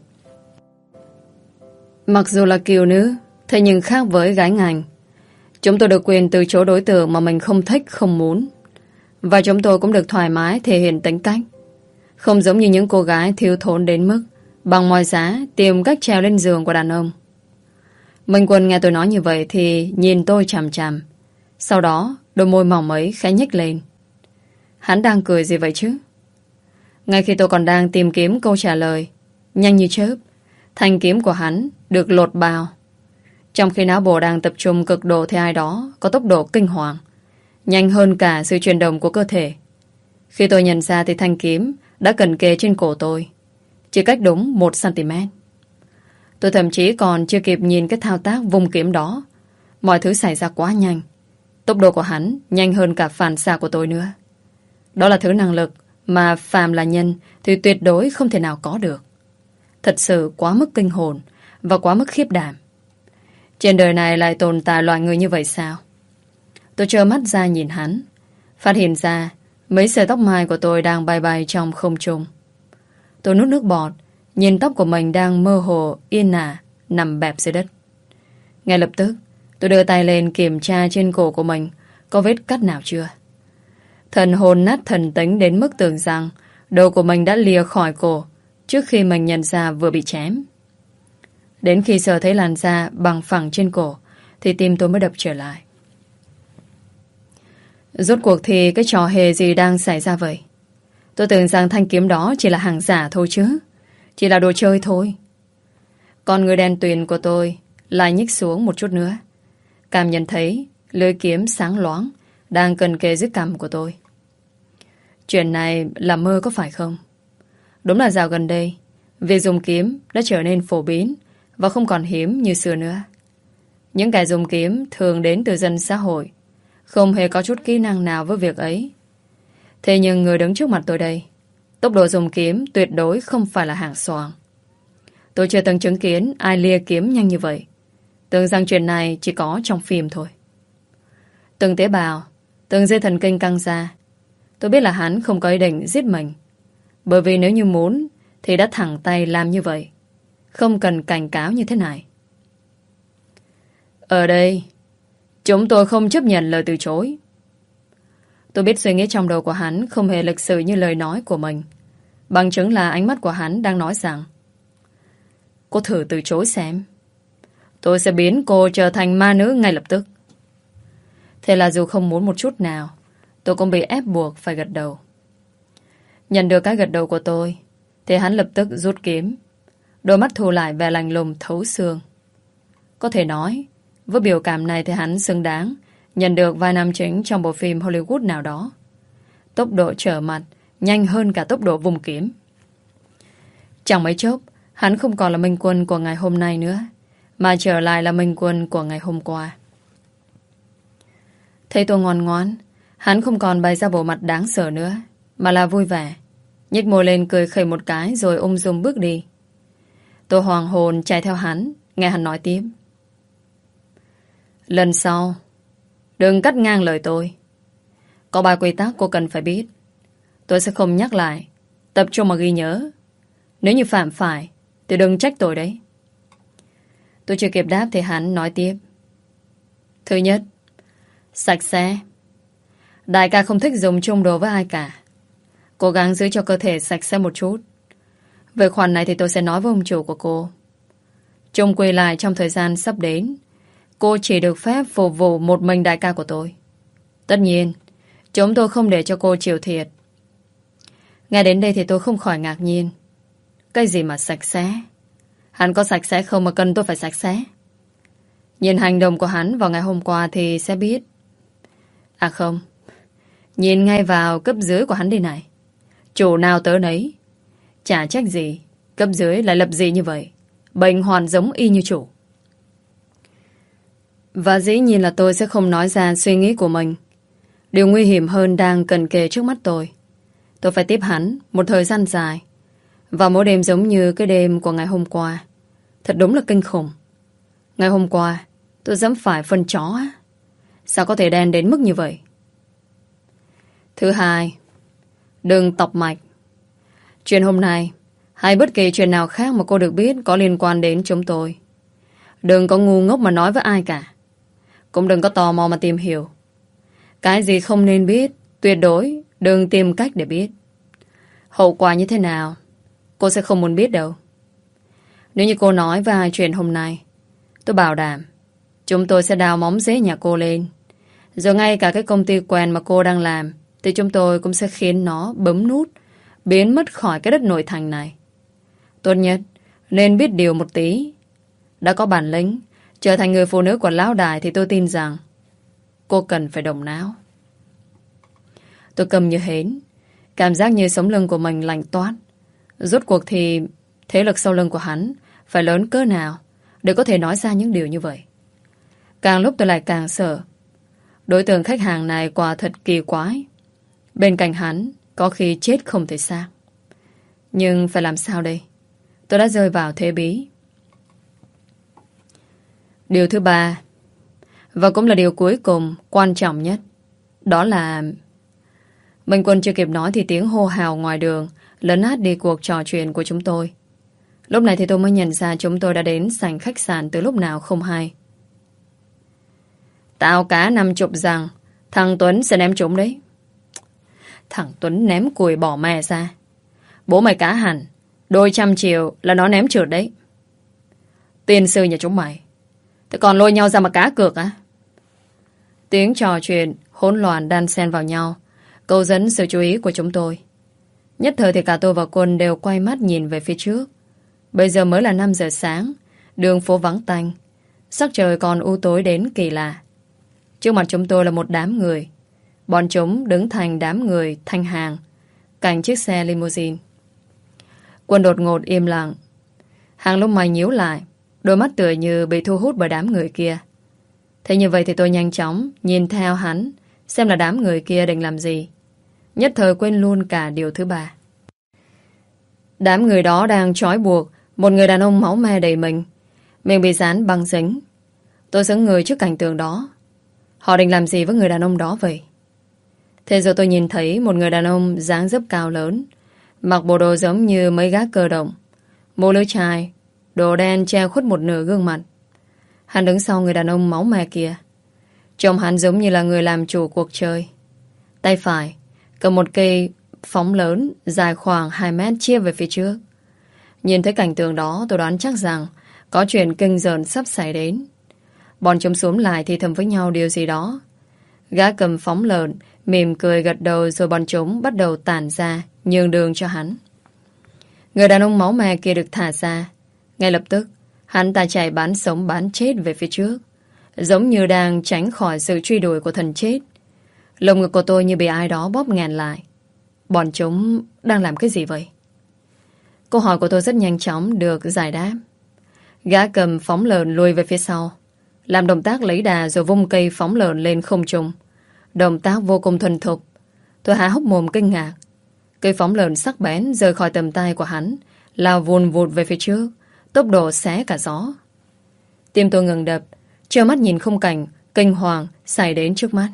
Mặc dù là kiều nữ, thế nhưng khác với gái ngành. Chúng tôi được quyền từ chối đối tượng mà mình không thích, không muốn. Và chúng tôi cũng được thoải mái thể hiện tính cách. Không giống như những cô gái thiếu thốn đến mức bằng mọi giá tìm cách trèo lên giường của đàn ông. Minh Quân nghe tôi nói như vậy thì nhìn tôi chằm chằm. Sau đó đôi môi mỏng ấy khẽ nhếch lên. Hắn đang cười gì vậy chứ? Ngay khi tôi còn đang tìm kiếm câu trả lời, nhanh như chớp, thanh kiếm của hắn được lột bao. Trong khi não bộ đang tập trung cực độ thì ai đó có tốc độ kinh hoàng, nhanh hơn cả sự chuyển động của cơ thể. Khi tôi nhận ra thì thanh kiếm đã cận kề trên cổ tôi, chỉ cách đúng một xăng-ti-mét. Tôi thậm chí còn chưa kịp nhìn cái thao tác vung kiếm đó. Mọi thứ xảy ra quá nhanh. Tốc độ của hắn nhanh hơn cả phản xạ của tôi nữa. Đó là thứ năng lực mà phàm là nhân thì tuyệt đối không thể nào có được. Thật sự quá mức kinh hồn và quá mức khiếp đảm. Trên đời này lại tồn tại loại người như vậy sao? Tôi trơ mắt ra nhìn hắn, phát hiện ra mấy sợi tóc mai của tôi đang bay bay trong không trung. Tôi nuốt nước bọt, nhìn tóc của mình đang mơ hồ, yên ả, nằm bẹp dưới đất. Ngay lập tức, tôi đưa tay lên kiểm tra trên cổ của mình có vết cắt nào chưa. Thần hồn nát thần tính đến mức tưởng rằng đầu của mình đã lìa khỏi cổ trước khi mình nhận ra vừa bị chém. Đến khi sờ thấy làn da bằng phẳng trên cổ thì tim tôi mới đập trở lại. Rốt cuộc thì cái trò hề gì đang xảy ra vậy? Tôi tưởng rằng thanh kiếm đó chỉ là hàng giả thôi chứ. Chỉ là đồ chơi thôi. Con người đen tuyền của tôi lại nhích xuống một chút nữa. Cảm nhận thấy lưỡi kiếm sáng loáng đang cần kề dưới cằm của tôi. Chuyện này là mơ có phải không? Đúng là dạo gần đây việc dùng kiếm đã trở nên phổ biến và không còn hiếm như xưa nữa. Những kẻ dùng kiếm thường đến từ dân xã hội, không hề có chút kỹ năng nào với việc ấy. Thế nhưng người đứng trước mặt tôi đây, tốc độ dùng kiếm tuyệt đối không phải là hàng xoàng. Tôi chưa từng chứng kiến ai lia kiếm nhanh như vậy. Tưởng rằng chuyện này chỉ có trong phim thôi. Từng tế bào, từng dây thần kinh căng ra. Tôi biết là hắn không có ý định giết mình. Bởi vì nếu như muốn thì đã thẳng tay làm như vậy, không cần cảnh cáo như thế này. Ở đây, chúng tôi không chấp nhận lời từ chối. Tôi biết suy nghĩ trong đầu của hắn không hề lịch sự như lời nói của mình. Bằng chứng là ánh mắt của hắn đang nói rằng: cô thử từ chối xem. Tôi sẽ biến cô trở thành ma nữ ngay lập tức. Thế là dù không muốn một chút nào, tôi cũng bị ép buộc phải gật đầu. Nhận được cái gật đầu của tôi thì hắn lập tức rút kiếm. Đôi mắt thu lại vẻ lạnh lùng thấu xương. Có thể nói, với biểu cảm này thì hắn xứng đáng nhận được vai nam chính trong bộ phim Hollywood nào đó. Tốc độ trở mặt nhanh hơn cả tốc độ vùng kiếm. Chẳng mấy chốc, hắn không còn là Minh Quân của ngày hôm nay nữa, mà trở lại là Minh Quân của ngày hôm qua. Thấy tôi ngoan ngoãn, hắn không còn bày ra bộ mặt đáng sợ nữa, mà là vui vẻ, nhếch môi lên cười khẩy một cái rồi ung dung bước đi. Tôi hoàng hồn chạy theo hắn, nghe hắn nói tiếp: lần sau đừng cắt ngang lời tôi. Có ba quy tắc cô cần phải biết. Tôi sẽ không nhắc lại, tập trung mà ghi nhớ. Nếu như phạm phải thì đừng trách tôi đấy. Tôi chưa kịp đáp thì hắn nói tiếp: thứ nhất, sạch sẽ. Đại ca không thích dùng chung đồ với ai cả. Cố gắng giữ cho cơ thể sạch sẽ một chút. Về khoản này thì tôi sẽ nói với ông chủ của cô. Chung quy lại trong thời gian sắp đến, cô chỉ được phép phục vụ một mình đại ca của tôi. Tất nhiên, chúng tôi không để cho cô chịu thiệt. Nghe đến đây thì tôi không khỏi ngạc nhiên. Cái gì mà sạch sẽ? Hắn có sạch sẽ không mà cần tôi phải sạch sẽ? Nhìn hành động của hắn vào ngày hôm qua thì sẽ biết. À không, nhìn ngay vào cấp dưới của hắn đi này. Chủ nào tớ nấy. Chả trách gì cấp dưới lại lập gì như vậy, bệnh hoàn giống y như chủ. Và dĩ nhiên là tôi sẽ không nói ra suy nghĩ của mình. Điều nguy hiểm hơn đang cận kề trước mắt tôi. Tôi phải tiếp hắn một thời gian dài. Và mỗi đêm giống như cái đêm của ngày hôm qua. Thật đúng là kinh khủng. Ngày hôm qua tôi dám phải phân chó á. Sao có thể đen đến mức như vậy? Thứ hai, đừng tọc mạch. Chuyện hôm nay hay bất kỳ chuyện nào khác mà cô được biết có liên quan đến chúng tôi. Đừng có ngu ngốc mà nói với ai cả. Cũng đừng có tò mò mà tìm hiểu. Cái gì không nên biết, tuyệt đối đừng tìm cách để biết. Hậu quả như thế nào, cô sẽ không muốn biết đâu. Nếu như cô nói với ai chuyện hôm nay, tôi bảo đảm chúng tôi sẽ đào móng rễ nhà cô lên. Rồi ngay cả cái công ty quen mà cô đang làm thì chúng tôi cũng sẽ khiến nó bấm nút, biến mất khỏi cái đất nội thành này. Tốt nhất nên biết điều một tí. Đã có bản lĩnh trở thành người phụ nữ của lão đại thì tôi tin rằng cô cần phải động não. Tôi cầm như hến, cảm giác như sống lưng của mình lạnh toát. Rốt cuộc thì thế lực sau lưng của hắn phải lớn cỡ nào để có thể nói ra những điều như vậy. Càng lúc tôi lại càng sợ. Đối tượng khách hàng này quả thật kỳ quái. Bên cạnh hắn có khi chết không thể xác. Nhưng phải làm sao đây? Tôi đã rơi vào thế bí. Điều thứ ba, và cũng là điều cuối cùng quan trọng nhất, đó là Minh Quân chưa kịp nói thì tiếng hô hào ngoài đường lấn át đi cuộc trò chuyện của chúng tôi. Lúc này thì tôi mới nhận ra chúng tôi đã đến sảnh khách sạn từ lúc nào không hay. Tao cá năm chục rằng thằng Tuấn sẽ ném chúng đấy. Thằng Tuấn ném cùi bỏ mẹ ra. Bố mày cá hẳn đôi trăm triệu là nó ném trượt đấy. Tiên sư nhà chúng mày, thế còn lôi nhau ra mà cá cược á? Tiếng trò chuyện hỗn loạn đan xen vào nhau, câu dẫn sự chú ý của chúng tôi. Nhất thời thì cả tôi và Quân đều quay mắt nhìn về phía trước. Bây giờ mới là năm giờ sáng, đường phố vắng tanh, sắc trời còn u tối đến kỳ lạ. Trước mặt chúng tôi là một đám người. Bọn chúng đứng thành đám người thanh hàng cạnh chiếc xe limousine. Quân đột ngột im lặng. Hàng lông mày nhíu lại, đôi mắt tựa như bị thu hút bởi đám người kia. Thế như vậy thì tôi nhanh chóng nhìn theo hắn, xem là đám người kia định làm gì. Nhất thời quên luôn cả điều thứ ba. Đám người đó đang trói buộc một người đàn ông máu me đầy mình, miệng bị dán băng dính. Tôi sững người trước cảnh tượng đó. Họ định làm gì với người đàn ông đó vậy? Thế rồi tôi nhìn thấy một người đàn ông dáng dấp cao lớn, mặc bộ đồ giống như mấy gác cơ động, mũ lưỡi chai, đồ đen che khuất một nửa gương mặt. Hắn đứng sau người đàn ông máu me kia. Trông hắn giống như là người làm chủ cuộc chơi. Tay phải cầm một cây phóng lớn dài khoảng hai mét chia về phía trước. Nhìn thấy cảnh tượng đó, tôi đoán chắc rằng có chuyện kinh rợn sắp xảy đến. Bọn chúng xuống lại thì thầm với nhau điều gì đó. Gã cầm phóng lợn mỉm cười gật đầu, rồi bọn chúng bắt đầu tản ra nhường đường cho hắn. Người đàn ông máu me kia được thả ra. Ngay lập tức hắn ta chạy bán sống bán chết về phía trước, giống như đang tránh khỏi sự truy đuổi của thần chết. Lồng ngực của tôi như bị ai đó bóp nghẹn lại. Bọn chúng đang làm cái gì vậy? Câu hỏi của tôi rất nhanh chóng được giải đáp. Gã cầm phóng lợn lùi về phía sau, làm động tác lấy đà rồi vung cây phóng lợn lên không trung. Động tác vô cùng thuần thục. Tôi há hốc mồm kinh ngạc. Cây phóng lợn sắc bén rời khỏi tầm tay của hắn, lao vùn vụt về phía trước, tốc độ xé cả gió. Tim tôi ngừng đập, trơ mắt nhìn khung cảnh kinh hoàng xảy đến trước mắt.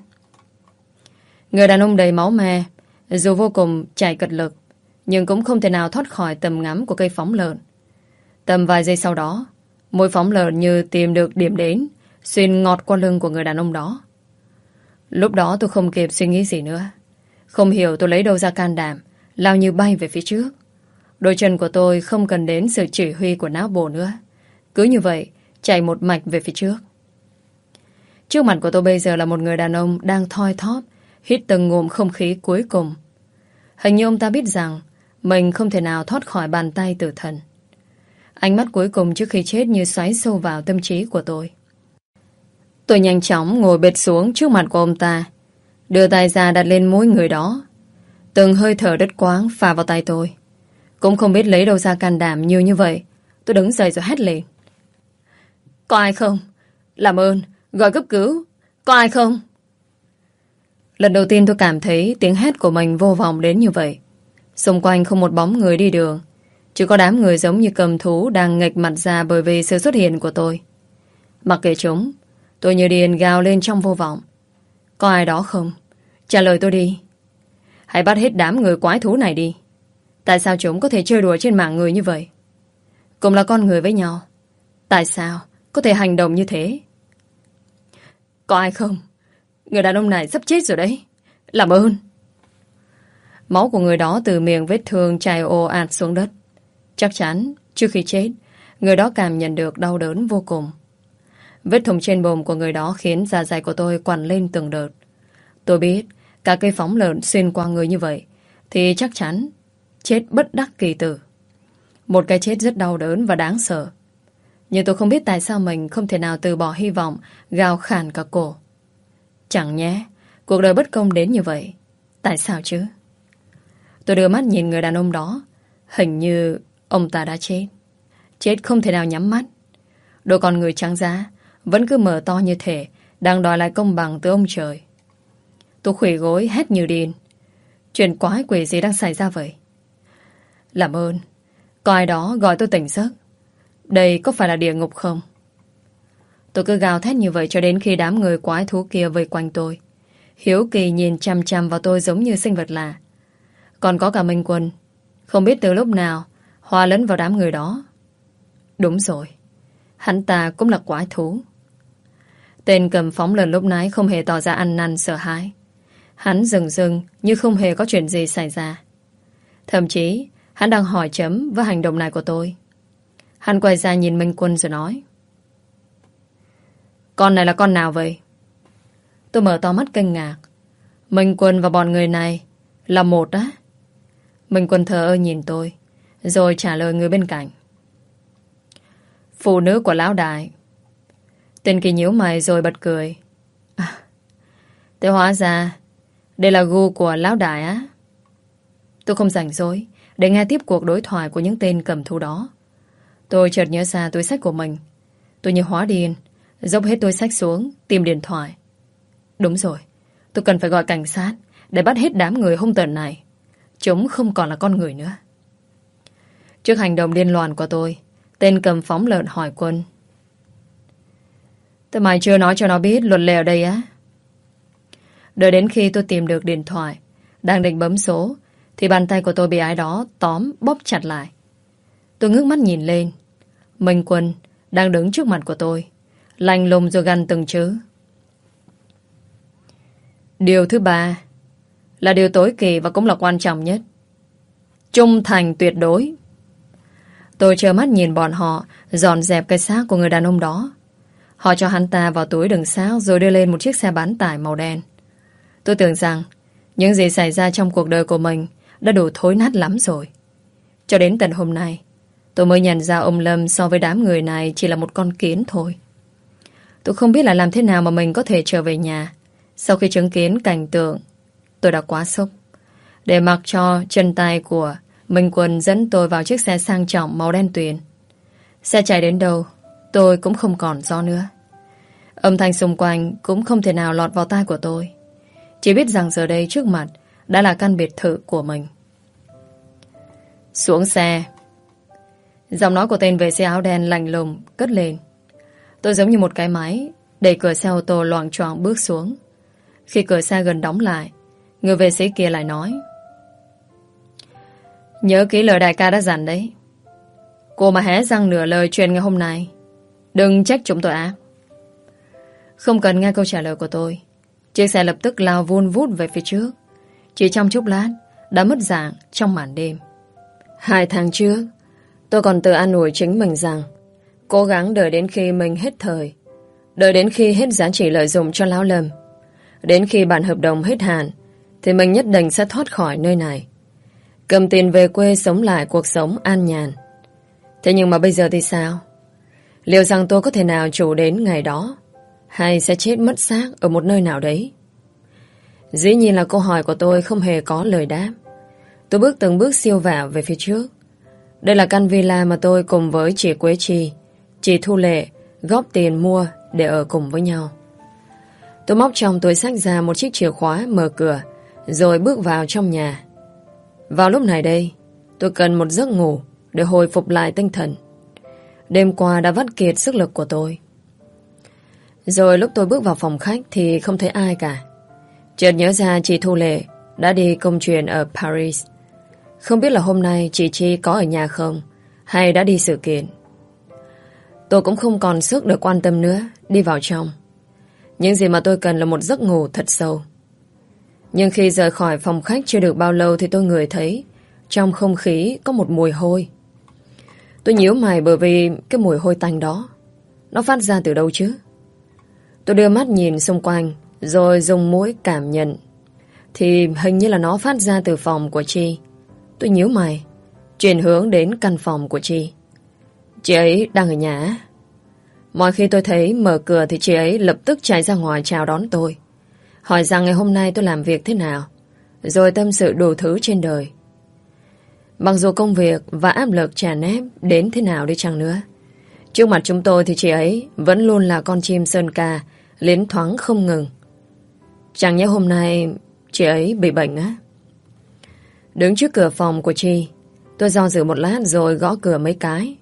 Người đàn ông đầy máu me, dù vô cùng chạy cật lực, nhưng cũng không thể nào thoát khỏi tầm ngắm của cây phóng lợn. Tầm vài giây sau đó, mũi phóng lợn như tìm được điểm đến, xuyên ngọt qua lưng của người đàn ông đó. Lúc đó tôi không kịp suy nghĩ gì nữa. Không hiểu tôi lấy đâu ra can đảm lao như bay về phía trước. Đôi chân của tôi không cần đến sự chỉ huy của não bộ nữa. Cứ như vậy chạy một mạch về phía trước. Trước mặt của tôi bây giờ là một người đàn ông đang thoi thóp hít từng ngụm không khí cuối cùng. Hình như ông ta biết rằng mình không thể nào thoát khỏi bàn tay tử thần. Ánh mắt cuối cùng trước khi chết như xoáy sâu vào tâm trí của tôi. Tôi nhanh chóng ngồi bệt xuống trước mặt của ông ta, đưa tay ra đặt lên mũi người đó. Từng hơi thở đứt quãng phả vào tay tôi. Cũng không biết lấy đâu ra can đảm nhiều như vậy Tôi đứng dậy rồi hét lên. Có ai không? Làm ơn, gọi cấp cứu. Có ai không? Lần đầu tiên tôi cảm thấy tiếng hét của mình vô vọng đến như vậy. Xung quanh không một bóng người đi đường, chỉ có đám người giống như cầm thú đang nghệch mặt ra bởi vì sự xuất hiện của tôi. Mặc kệ chúng, tôi như điên gào lên trong vô vọng. Có ai đó không? Trả lời tôi đi. Hãy bắt hết đám người quái thú này đi. Tại sao chúng có thể chơi đùa trên mạng người như vậy? Cùng là con người với nhau, tại sao có thể hành động như thế? Có ai không? Người đàn ông này sắp chết rồi đấy. Làm ơn. Máu của người đó từ miệng vết thương chảy ồ ạt xuống đất. Chắc chắn trước khi chết, người đó cảm nhận được đau đớn vô cùng. Vết thủng trên bụng của người đó khiến da dày của tôi quằn lên từng đợt. Tôi biết cả cây phóng lợn xuyên qua người như vậy thì chắc chắn chết bất đắc kỳ tử. Một cái chết rất đau đớn và đáng sợ. Nhưng tôi không biết tại sao mình không thể nào từ bỏ hy vọng, gào khản cả cổ. Chẳng nhé, cuộc đời bất công đến như vậy. Tại sao chứ? Tôi đưa mắt nhìn người đàn ông đó. Hình như ông ta đã chết. Chết không thể nào nhắm mắt. Đôi con người trắng giá vẫn cứ mở to như thể đang đòi lại công bằng từ ông trời. Tôi khuỵu gối hét như điên. Chuyện quái quỷ gì đang xảy ra vậy? Làm ơn, có ai đó gọi tôi tỉnh giấc. Đây có phải là địa ngục không? Tôi cứ gào thét như vậy cho đến khi đám người quái thú kia vây quanh tôi. Hiếu kỳ nhìn chằm chằm vào tôi giống như sinh vật lạ. Còn có cả Minh Quân, không biết từ lúc nào hòa lẫn vào đám người đó. Đúng rồi, hắn ta cũng là quái thú. Tên cầm phóng lần lúc nãy không hề tỏ ra ăn năn sợ hãi. Hắn dừng dừng như không hề có chuyện gì xảy ra. Thậm chí hắn đang hỏi chấm với hành động này của tôi. Hắn quay ra nhìn Minh Quân rồi nói: Con này là con nào vậy? Tôi mở to mắt kinh ngạc. Minh Quân và bọn người này là một á? Minh Quân thờ ơ nhìn tôi, rồi trả lời người bên cạnh: Phụ nữ của lão đại. Tên kia nhíu mày rồi bật cười. À, thế hóa ra đây là gu của lão đại á? Tôi không rảnh rỗi để nghe tiếp cuộc đối thoại của những tên cầm thú đó. Tôi chợt nhớ ra túi xách của mình. Tôi như hóa điên, dốc hết túi xách xuống, tìm điện thoại. Đúng rồi, tôi cần phải gọi cảnh sát để bắt hết đám người hung tợn này. Chúng không còn là con người nữa. Trước hành động điên loạn của tôi, tên cầm phóng lợn hỏi Quân: Thế mày chưa nói cho nó biết luật lệ ở đây á? Đợi đến khi tôi tìm được điện thoại, đang định bấm số, thì bàn tay của tôi bị ai đó tóm bóp chặt lại. Tôi ngước mắt nhìn lên. Minh Quân đang đứng trước mặt của tôi, lạnh lùng rồi gằn từng chữ. Điều thứ ba là điều tối kỵ và cũng là quan trọng nhất: trung thành tuyệt đối. Tôi trơ mắt nhìn bọn họ dọn dẹp cái xác của người đàn ông đó. Họ cho hắn ta vào túi đựng xác rồi đưa lên một chiếc xe bán tải màu đen. Tôi tưởng rằng những gì xảy ra trong cuộc đời của mình đã đủ thối nát lắm rồi. Cho đến tận hôm nay, tôi mới nhận ra ông Lâm so với đám người này chỉ là một con kiến thôi. Tôi không biết là làm thế nào mà mình có thể trở về nhà sau khi chứng kiến cảnh tượng. Tôi đã quá sốc. Để mặc cho chân tay của Minh Quân dẫn tôi vào chiếc xe sang trọng màu đen tuyền. Xe chạy đến đâu, tôi cũng không còn rõ nữa. Âm thanh xung quanh cũng không thể nào lọt vào tai của tôi. Chỉ biết rằng giờ đây trước mặt đã là căn biệt thự của mình. Xuống xe. Giọng nói của tên vệ sĩ áo đen lạnh lùng cất lên. Tôi giống như một cái máy đẩy cửa xe ô tô loạng choạng bước xuống. Khi cửa xe gần đóng lại, người vệ sĩ kia lại nói: Nhớ kỹ lời đại ca đã dặn đấy. Cô mà hé răng nửa lời chuyện ngày hôm nay, đừng trách chúng tôi ác. Không cần nghe câu trả lời của tôi, chiếc xe lập tức lao vun vút về phía trước. Chỉ trong chốc lát đã mất dạng trong màn đêm. Hai tháng trước, tôi còn tự an ủi chính mình rằng cố gắng đợi đến khi mình hết thời, đợi đến khi hết giá trị lợi dụng cho lão Lâm, đến khi bản hợp đồng hết hạn, thì mình nhất định sẽ thoát khỏi nơi này, cầm tiền về quê sống lại cuộc sống an nhàn. Thế nhưng mà bây giờ thì sao? Liệu rằng tôi có thể nào chủ đến ngày đó, hay sẽ chết mất xác ở một nơi nào đấy? Dĩ nhiên là câu hỏi của tôi không hề có lời đáp. Tôi bước từng bước siêu vẹo về phía trước. Đây là căn villa mà tôi cùng với chị Quế Chi, chị Thu Lệ góp tiền mua để ở cùng với nhau. Tôi móc trong túi xách ra một chiếc chìa khóa mở cửa, rồi bước vào trong nhà. Vào lúc này đây, tôi cần một giấc ngủ để hồi phục lại tinh thần. Đêm qua đã vắt kiệt sức lực của tôi. Rồi lúc tôi bước vào phòng khách thì không thấy ai cả. Chợt nhớ ra chị Thu Lệ đã đi công chuyện ở Paris. Không biết là hôm nay chị Chi có ở nhà không, hay đã đi sự kiện. Tôi cũng không còn sức để quan tâm nữa, đi vào trong. Những gì mà tôi cần là một giấc ngủ thật sâu. Nhưng khi rời khỏi phòng khách chưa được bao lâu thì tôi ngửi thấy trong không khí có một mùi hôi. Tôi nhíu mày bởi vì cái mùi hôi tanh đó nó phát ra từ đâu chứ? Tôi đưa mắt nhìn xung quanh rồi dùng mũi cảm nhận thì hình như là nó phát ra từ phòng của Chi. Tôi nhíu mày, chuyển hướng đến căn phòng của Chi. Chị ấy đang ở nhà. Mọi khi tôi thấy mở cửa thì chị ấy lập tức chạy ra ngoài chào đón tôi, hỏi rằng ngày hôm nay tôi làm việc thế nào, rồi tâm sự đủ thứ trên đời. Mặc dù công việc và áp lực chèn ép đến thế nào đi chăng nữa, trước mặt chúng tôi thì chị ấy vẫn luôn là con chim sơn ca, liến thoáng không ngừng. Chẳng nhẽ hôm nay chị ấy bị bệnh á? Đứng trước cửa phòng của Chi, tôi do dự một lát rồi gõ cửa mấy cái.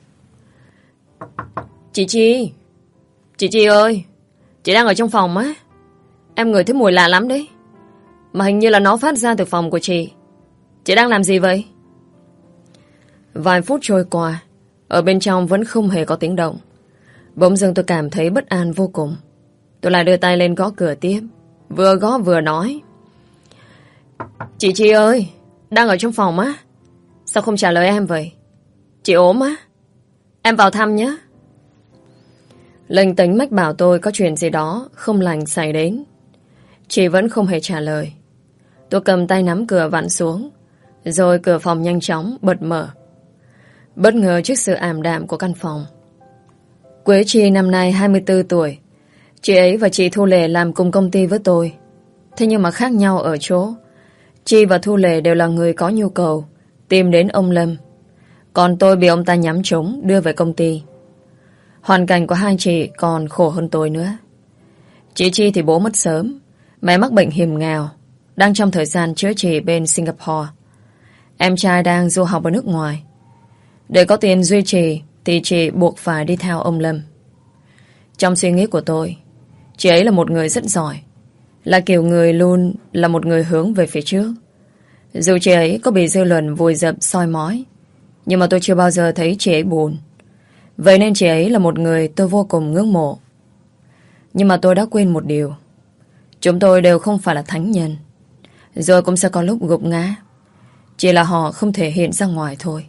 Chị Chi, chị Chi ơi, chị đang ở trong phòng á. Em ngửi thấy mùi lạ lắm đấy, mà hình như là nó phát ra từ phòng của chị. Chị đang làm gì vậy? Vài phút trôi qua, ở bên trong vẫn không hề có tiếng động. Bỗng dưng tôi cảm thấy bất an vô cùng. Tôi lại đưa tay lên gõ cửa tiếp, vừa gõ vừa nói. Chị Chi ơi, đang ở trong phòng á. Sao không trả lời em vậy? Chị ốm á? Em vào thăm nhé. Linh tính mách bảo tôi có chuyện gì đó không lành xảy đến. Chị vẫn không hề trả lời. Tôi cầm tay nắm cửa vặn xuống, rồi cửa phòng nhanh chóng bật mở. Bất ngờ trước sự ảm đạm của căn phòng. Quế Chi năm nay hai mươi tư tuổi. Chị ấy và chị Thu Lệ làm cùng công ty với tôi. Thế nhưng mà khác nhau ở chỗ Chi và Thu Lệ đều là người có nhu cầu tìm đến ông Lâm, còn tôi bị ông ta nhắm trúng đưa về công ty. Hoàn cảnh của hai chị còn khổ hơn tôi nữa. Chị Chi thì bố mất sớm, mẹ mắc bệnh hiểm nghèo, đang trong thời gian chữa trị bên Singapore. Em trai đang du học ở nước ngoài. Để có tiền duy trì thì chị buộc phải đi theo ông Lâm. Trong suy nghĩ của tôi, chị ấy là một người rất giỏi, là kiểu người luôn là một người hướng về phía trước. Dù chị ấy có bị dư luận vùi dập soi mói, nhưng mà tôi chưa bao giờ thấy chị ấy buồn. Vậy nên chị ấy là một người tôi vô cùng ngưỡng mộ. Nhưng mà tôi đã quên một điều. Chúng tôi đều không phải là thánh nhân, rồi cũng sẽ có lúc gục ngã. Chỉ là họ không thể hiện ra ngoài thôi.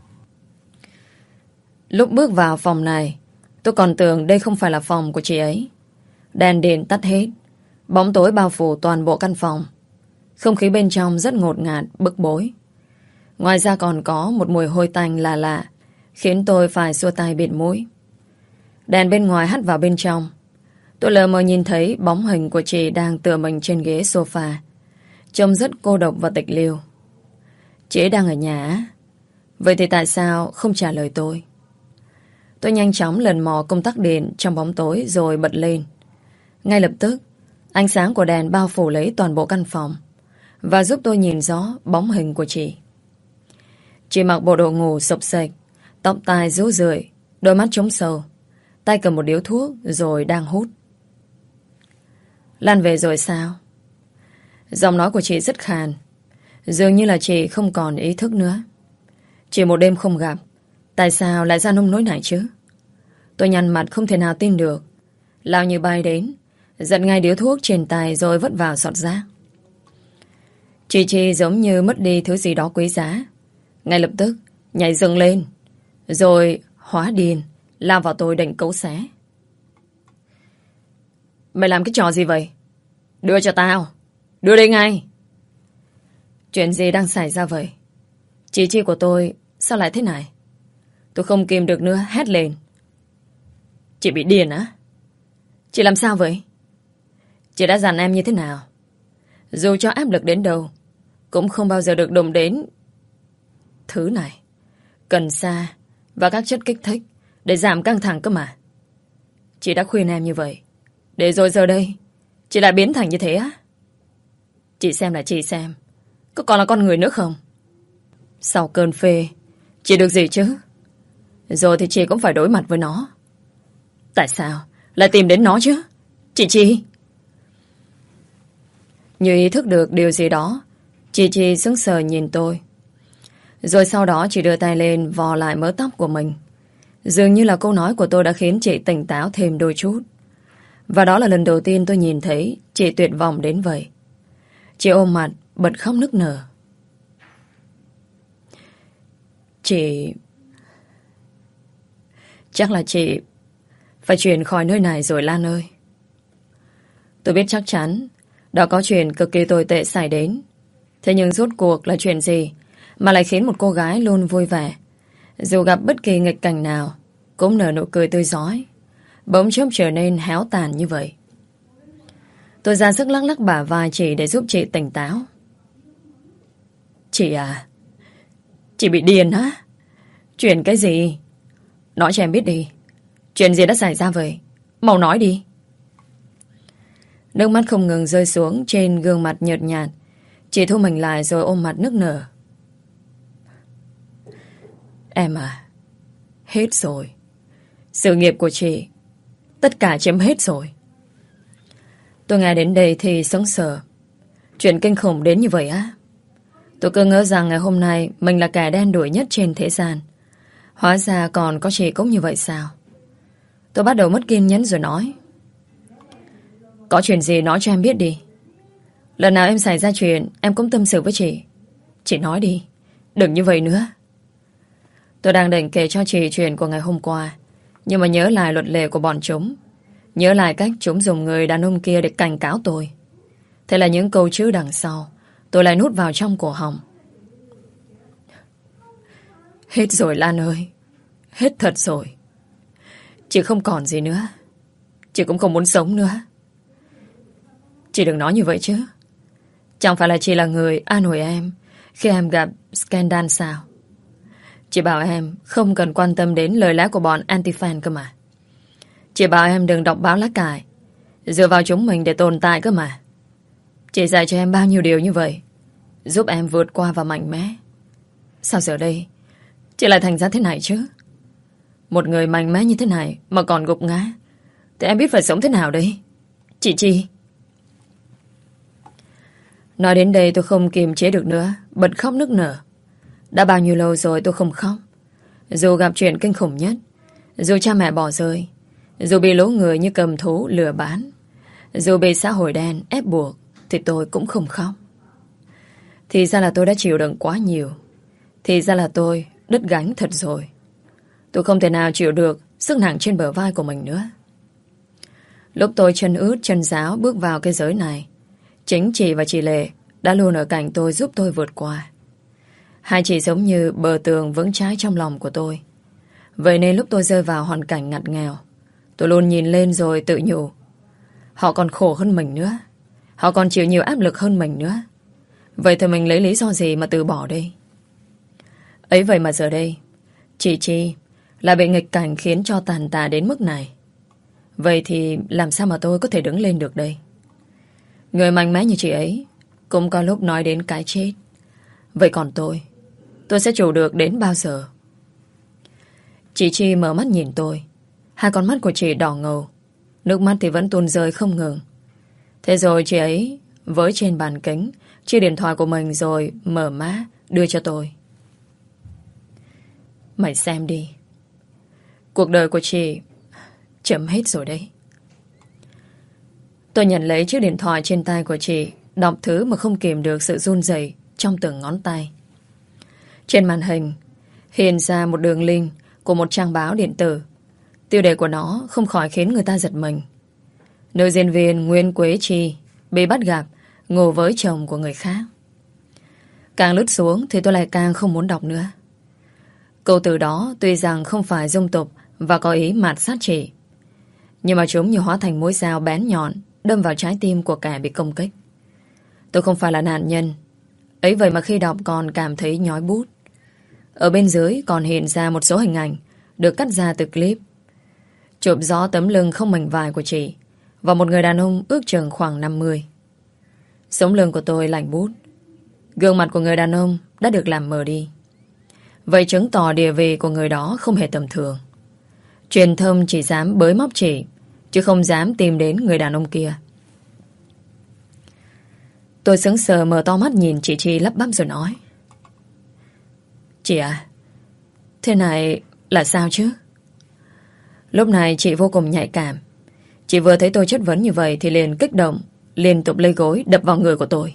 Lúc bước vào phòng này, tôi còn tưởng đây không phải là phòng của chị ấy. Đèn điện tắt hết, bóng tối bao phủ toàn bộ căn phòng. Không khí bên trong rất ngột ngạt, bức bối. Ngoài ra còn có một mùi hôi tanh lạ lạ, khiến tôi phải xua tay bịt mũi. Đèn bên ngoài hắt vào bên trong. Tôi lờ mờ nhìn thấy bóng hình của chị đang tựa mình trên ghế sofa, trông rất cô độc và tịch liêu. Chị ấy đang ở nhà. Vậy thì tại sao không trả lời tôi? Tôi nhanh chóng lần mò công tắc điện trong bóng tối rồi bật lên. Ngay lập tức, ánh sáng của đèn bao phủ lấy toàn bộ căn phòng và giúp tôi nhìn rõ bóng hình của chị. Chị mặc bộ đồ ngủ xộc xệch, tóc tai rũ rượi, đôi mắt trống sâu, tay cầm một điếu thuốc rồi đang hút. Lan về rồi sao? Giọng nói của chị rất khàn, dường như là chị không còn ý thức nữa. Chỉ một đêm không gặp, tại sao lại ra nông nỗi này chứ? Tôi nhăn mặt không thể nào tin được, lao như bay đến, giật ngay điếu thuốc trên tay rồi vứt vào xọt rác. Chị Chi giống như mất đi thứ gì đó quý giá, ngay lập tức nhảy dựng lên, rồi hóa điên lao vào tôi định cấu xé. Mày làm cái trò gì vậy? Đưa cho tao, đưa đây ngay. Chuyện gì đang xảy ra vậy? Chị Chi của tôi sao lại thế này? Tôi không kìm được nữa, hét lên. Chị bị điên á? Chị làm sao vậy? Chị đã dặn em như thế nào? Dù cho áp lực đến đâu cũng không bao giờ được đụng đến thứ này. cần sa và các chất kích thích để giảm căng thẳng cơ mà. Chị đã khuyên em như vậy, để rồi giờ đây chị lại biến thành như thế á? Chị xem là chị xem, có còn là con người nữa không? Sau cơn phê, chị được gì chứ? Rồi thì chị cũng phải đối mặt với nó. Tại sao lại tìm đến nó chứ? Chị Chi. Như ý thức được điều gì đó, Chị Chi sững sờ nhìn tôi. Rồi sau đó chị đưa tay lên vò lại mớ tóc của mình. Dường như là câu nói của tôi đã khiến chị tỉnh táo thêm đôi chút. Và đó là lần đầu tiên tôi nhìn thấy chị tuyệt vọng đến vậy. Chị ôm mặt bật khóc nức nở. Chị... Chắc là chị phải chuyển khỏi nơi này rồi Lan ơi. Tôi biết chắc chắn đã có chuyện cực kỳ tồi tệ xảy đến. Thế nhưng rốt cuộc là chuyện gì mà lại khiến một cô gái luôn vui vẻ, dù gặp bất kỳ nghịch cảnh nào cũng nở nụ cười tươi rói, bỗng chốc trở nên héo tàn như vậy? Tôi ra sức lắc lắc bả vai chị để giúp chị tỉnh táo. Chị à, chị bị điên hả? Chuyện cái gì? Nói cho em biết đi. Chuyện gì đã xảy ra vậy? Mau nói đi. Nước mắt không ngừng rơi xuống trên gương mặt nhợt nhạt. Chị thu mình lại rồi ôm mặt nức nở. Em à, hết rồi. Sự nghiệp của chị tất cả chấm hết rồi. Tôi nghe đến đây thì sững sờ. Chuyện kinh khủng đến như vậy á? Tôi cứ ngỡ rằng ngày hôm nay mình là kẻ đen đủi nhất trên thế gian. Hóa ra còn có chị cũng như vậy sao? Tôi bắt đầu mất kiên nhẫn rồi nói. Có chuyện gì nói cho em biết đi. Lần nào em xảy ra chuyện em cũng tâm sự với chị. Chị nói đi, đừng như vậy nữa. Tôi đang định kể cho chị chuyện của ngày hôm qua, nhưng mà nhớ lại luật lệ của bọn chúng, nhớ lại cách chúng dùng người đàn ông kia để cảnh cáo tôi. Thế là những câu chữ đằng sau tôi lại nuốt vào trong cổ họng. Hết rồi Lan ơi. Hết thật rồi. Chị không còn gì nữa. Chị cũng không muốn sống nữa. Chị đừng nói như vậy chứ. Chẳng phải là chị là người an ủi em khi em gặp scandal sao? Chị bảo em không cần quan tâm đến lời lẽ của bọn anti-fan cơ mà. Chị bảo em đừng đọc báo lá cải, dựa vào chúng mình để tồn tại cơ mà. Chị dạy cho em bao nhiêu điều như vậy, giúp em vượt qua và mạnh mẽ. Sao giờ đây chị lại thành ra thế này chứ? Một người mạnh mẽ như thế này mà còn gục ngã thì em biết phải sống thế nào đây? Chị Chi. Nói đến đây tôi không kiềm chế được nữa, bật khóc nức nở. Đã bao nhiêu lâu rồi tôi không khóc. Dù gặp chuyện kinh khủng nhất, dù cha mẹ bỏ rơi, dù bị lố người như cầm thú lừa bán, dù bị xã hội đen ép buộc, thì tôi cũng không khóc. Thì ra là tôi đã chịu đựng quá nhiều. Thì ra là tôi đứt gánh thật rồi. Tôi không thể nào chịu được sức nặng trên bờ vai của mình nữa. Lúc tôi chân ướt chân ráo bước vào cái giới này, chính chị và chị Lệ đã luôn ở cạnh tôi giúp tôi vượt qua. Hai chị giống như bờ tường vững chãi trong lòng của tôi. Vậy nên lúc tôi rơi vào hoàn cảnh ngặt nghèo, tôi luôn nhìn lên rồi tự nhủ, họ còn khổ hơn mình nữa, họ còn chịu nhiều áp lực hơn mình nữa. Vậy thì mình lấy lý do gì mà từ bỏ đây? Ấy vậy mà giờ đây chị Chi là bị nghịch cảnh khiến cho tàn tạ đến mức này. Vậy thì làm sao mà tôi có thể đứng lên được đây? Người mạnh mẽ như chị ấy cũng có lúc nói đến cái chết. Vậy còn tôi, tôi sẽ trụ được đến bao giờ? Chị Chi mở mắt nhìn tôi. Hai con mắt của chị đỏ ngầu, nước mắt thì vẫn tuôn rơi không ngừng. Thế rồi chị ấy với trên bàn kính chia điện thoại của mình rồi mở má đưa cho tôi. Mày xem đi. Cuộc đời của chị chấm hết rồi đấy. Tôi nhận lấy chiếc điện thoại trên tay của chị, đọc thứ mà không kìm được sự run rẩy trong từng ngón tay. Trên màn hình hiện ra một đường link của một trang báo điện tử. Tiêu đề của nó không khỏi khiến người ta giật mình. Nữ diễn viên Nguyễn Quế Chi bị bắt gặp ngủ với chồng của người khác. Càng lướt xuống thì tôi lại càng không muốn đọc nữa. Câu từ đó tuy rằng không phải dung tục và có ý mạt sát chị, nhưng mà chúng như hóa thành mũi dao bén nhọn đâm vào trái tim của kẻ bị công kích. Tôi không phải là nạn nhân, ấy vậy mà khi đọc còn cảm thấy nhói bút. Ở bên dưới còn hiện ra một số hình ảnh được cắt ra từ clip. Chụp rõ tấm lưng không mảnh vải của chị và một người đàn ông ước chừng khoảng năm mươi. Sống lưng của tôi lạnh bút. Gương mặt của người đàn ông đã được làm mờ đi. Vậy chứng tỏ địa vị của người đó không hề tầm thường. Truyền thông chỉ dám bới móc chị, chứ không dám tìm đến người đàn ông kia. Tôi sững sờ mở to mắt nhìn chị Chi lắp bắp rồi nói: Chị à, thế này là sao chứ? Lúc này chị vô cùng nhạy cảm. Chị vừa thấy tôi chất vấn như vậy thì liền kích động, liên tục lấy gối đập vào người của tôi.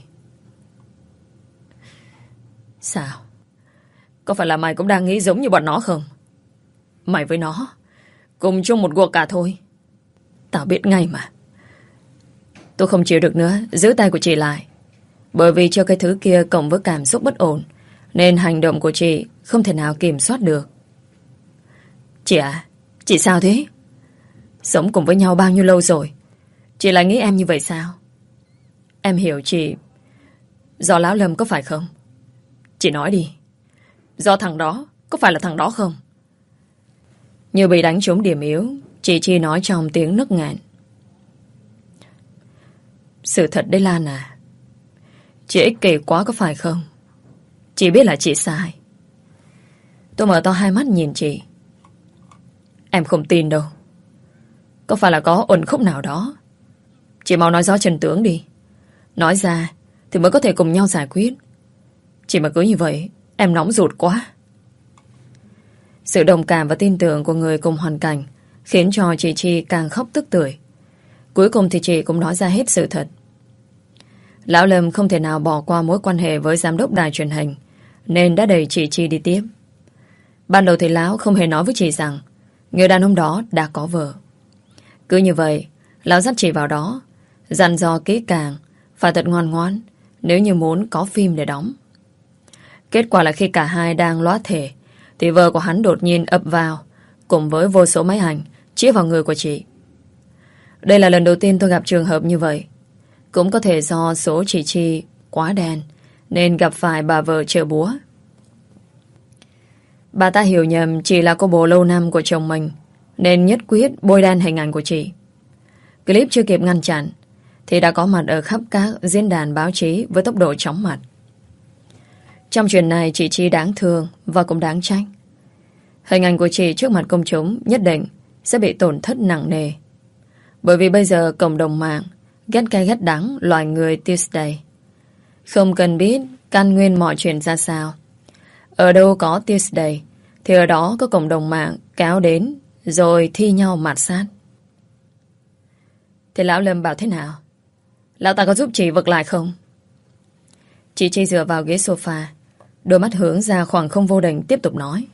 Sao? Có phải là mày cũng đang nghĩ giống như bọn nó không? Mày với nó cùng chung một guộc cả thôi. Tao biết ngay mà. Tôi không chịu được nữa, giữ tay của chị lại. Bởi vì cho cái thứ kia cộng với cảm xúc bất ổn, nên hành động của chị không thể nào kiểm soát được. Chị à, chị sao thế? Sống cùng với nhau bao nhiêu lâu rồi, chị lại nghĩ em như vậy sao? Em hiểu chị do Lão Lâm có phải không? Chị nói đi. Do thằng đó, có phải là thằng đó không? Như bị đánh trúng điểm yếu, chị Chi nói trong tiếng nức nghẹn. Sự thật đấy Lan à, chị ích kỷ quá có phải không? Chị biết là chị sai. Tôi mở to hai mắt nhìn chị. Em không tin đâu. Có phải là có uẩn khúc nào đó? Chị mau nói rõ chân tướng đi. Nói ra thì mới có thể cùng nhau giải quyết. Chỉ mà cứ như vậy em nóng ruột quá. Sự đồng cảm và tin tưởng của người cùng hoàn cảnh khiến cho chị Chi càng khóc tức tưởi. Cuối cùng thì chị cũng nói ra hết sự thật. Lão Lâm không thể nào bỏ qua mối quan hệ với giám đốc đài truyền hình, nên đã đẩy chị Chi đi tiếp. Ban đầu thì Lão không hề nói với chị rằng người đàn ông đó đã có vợ. Cứ như vậy, Lão dắt chị vào đó, dặn dò kỹ càng, phải thật ngoan ngoãn nếu như muốn có phim để đóng. Kết quả là khi cả hai đang lóa thể thì vợ của hắn đột nhiên ập vào cùng với vô số máy ảnh chĩa vào người của chị. Đây là lần đầu tiên tôi gặp trường hợp như vậy. Cũng có thể do số chị Chi quá đen nên gặp phải bà vợ chợ búa. Bà ta hiểu nhầm chị là cô bồ lâu năm của chồng mình, nên nhất quyết bôi đen hình ảnh của chị. Clip chưa kịp ngăn chặn thì đã có mặt ở khắp các diễn đàn báo chí với tốc độ chóng mặt. Trong chuyện này chị Chi đáng thương và cũng đáng trách. Hình ảnh của chị trước mặt công chúng nhất định sẽ bị tổn thất nặng nề. Bởi vì bây giờ cộng đồng mạng ghét cay ghét đắng loài người Tuesday. Không cần biết căn nguyên mọi chuyện ra sao. Ở đâu có Tuesday thì ở đó có cộng đồng mạng kéo đến rồi thi nhau mạt sát. Thế Lão Lâm bảo thế nào? Lão ta có giúp chị vực lại không? Chị Chi dựa vào ghế sofa, đôi mắt hướng ra khoảng không vô định tiếp tục nói.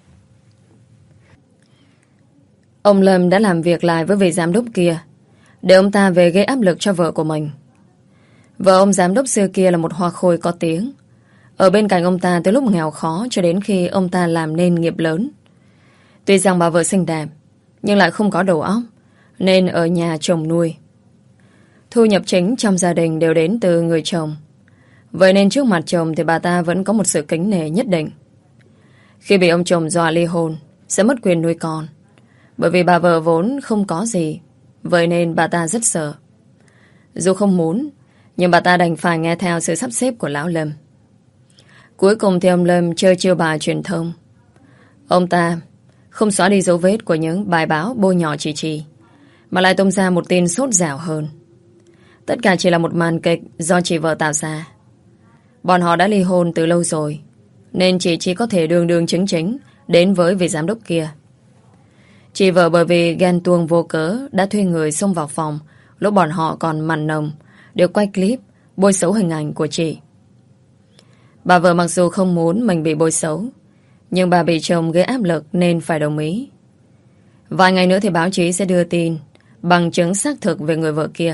Ông Lâm đã làm việc lại với vị giám đốc kia để ông ta về gây áp lực cho vợ của mình. Vợ ông giám đốc xưa kia là một hoa khôi có tiếng, ở bên cạnh ông ta từ lúc nghèo khó cho đến khi ông ta làm nên nghiệp lớn. Tuy rằng bà vợ xinh đẹp nhưng lại không có đầu óc, nên ở nhà chồng nuôi. Thu nhập chính trong gia đình đều đến từ người chồng. Vậy nên trước mặt chồng thì bà ta vẫn có một sự kính nể nhất định. Khi bị ông chồng dọa ly hôn sẽ mất quyền nuôi con, bởi vì bà vợ vốn không có gì. Vậy nên bà ta rất sợ. Dù không muốn, nhưng bà ta đành phải nghe theo sự sắp xếp của Lão Lâm. Cuối cùng thì ông Lâm chơi chiêu bài truyền thông. Ông ta không xóa đi dấu vết của những bài báo bôi nhọ chị Chi, mà lại tung ra một tin sốt dẻo hơn. Tất cả chỉ là một màn kịch do chị vợ tạo ra. Bọn họ đã ly hôn từ lâu rồi, nên chị chỉ có thể đường đường chính chính đến với vị giám đốc kia. Chị vợ bởi vì ghen tuông vô cớ đã thuê người xông vào phòng lúc bọn họ còn mặn nồng để quay clip bôi xấu hình ảnh của chị. Bà vợ mặc dù không muốn mình bị bôi xấu, nhưng bà bị chồng gây áp lực nên phải đồng ý. Vài ngày nữa thì báo chí sẽ đưa tin bằng chứng xác thực về người vợ kia.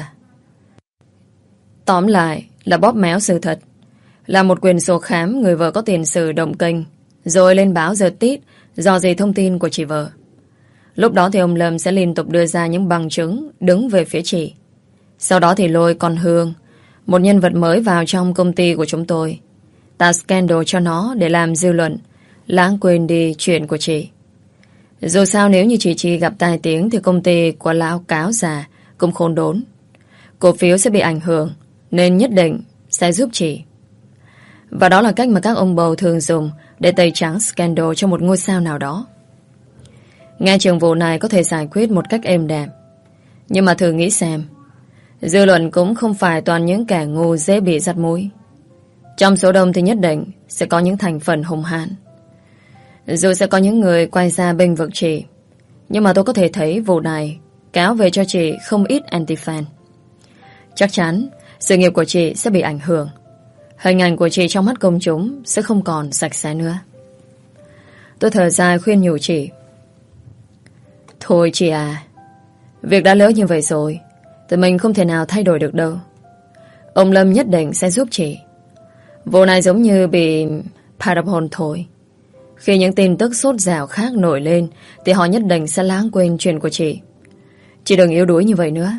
Tóm lại là bóp méo sự thật, là một quyền sổ khám người vợ có tiền sử động kênh, rồi lên báo giật tít dò dỉ thông tin của chị vợ. Lúc đó thì ông Lâm sẽ liên tục đưa ra những bằng chứng đứng về phía chị. Sau đó thì lôi con Hương, một nhân vật mới vào trong công ty của chúng tôi, tạo scandal cho nó để làm dư luận, lãng quên đi chuyện của chị. Dù sao nếu như chị Chi gặp tai tiếng thì công ty của lão cáo già cũng khốn đốn. Cổ phiếu sẽ bị ảnh hưởng, nên nhất định sẽ giúp chị. Và đó là cách mà các ông bầu thường dùng để tẩy trắng scandal cho một ngôi sao nào đó. Nghe trường vụ này có thể giải quyết một cách êm đẹp, nhưng mà thử nghĩ xem, dư luận cũng không phải toàn những kẻ ngu dễ bị dắt mũi. Trong số đông thì nhất định sẽ có những thành phần hung hãn. Dù sẽ có những người quay ra bênh vực chị, nhưng mà tôi có thể thấy vụ này kéo về cho chị không ít anti-fan. Chắc chắn sự nghiệp của chị sẽ bị ảnh hưởng. Hình ảnh của chị trong mắt công chúng sẽ không còn sạch sẽ nữa. Tôi thở dài khuyên nhủ chị. Thôi chị à, việc đã lỡ như vậy rồi thì mình không thể nào thay đổi được đâu. Ông Lâm nhất định sẽ giúp chị. Vụ này giống như bị parabol thôi. Khi những tin tức sốt dẻo khác nổi lên thì họ nhất định sẽ lãng quên chuyện của chị. Chị đừng yếu đuối như vậy nữa.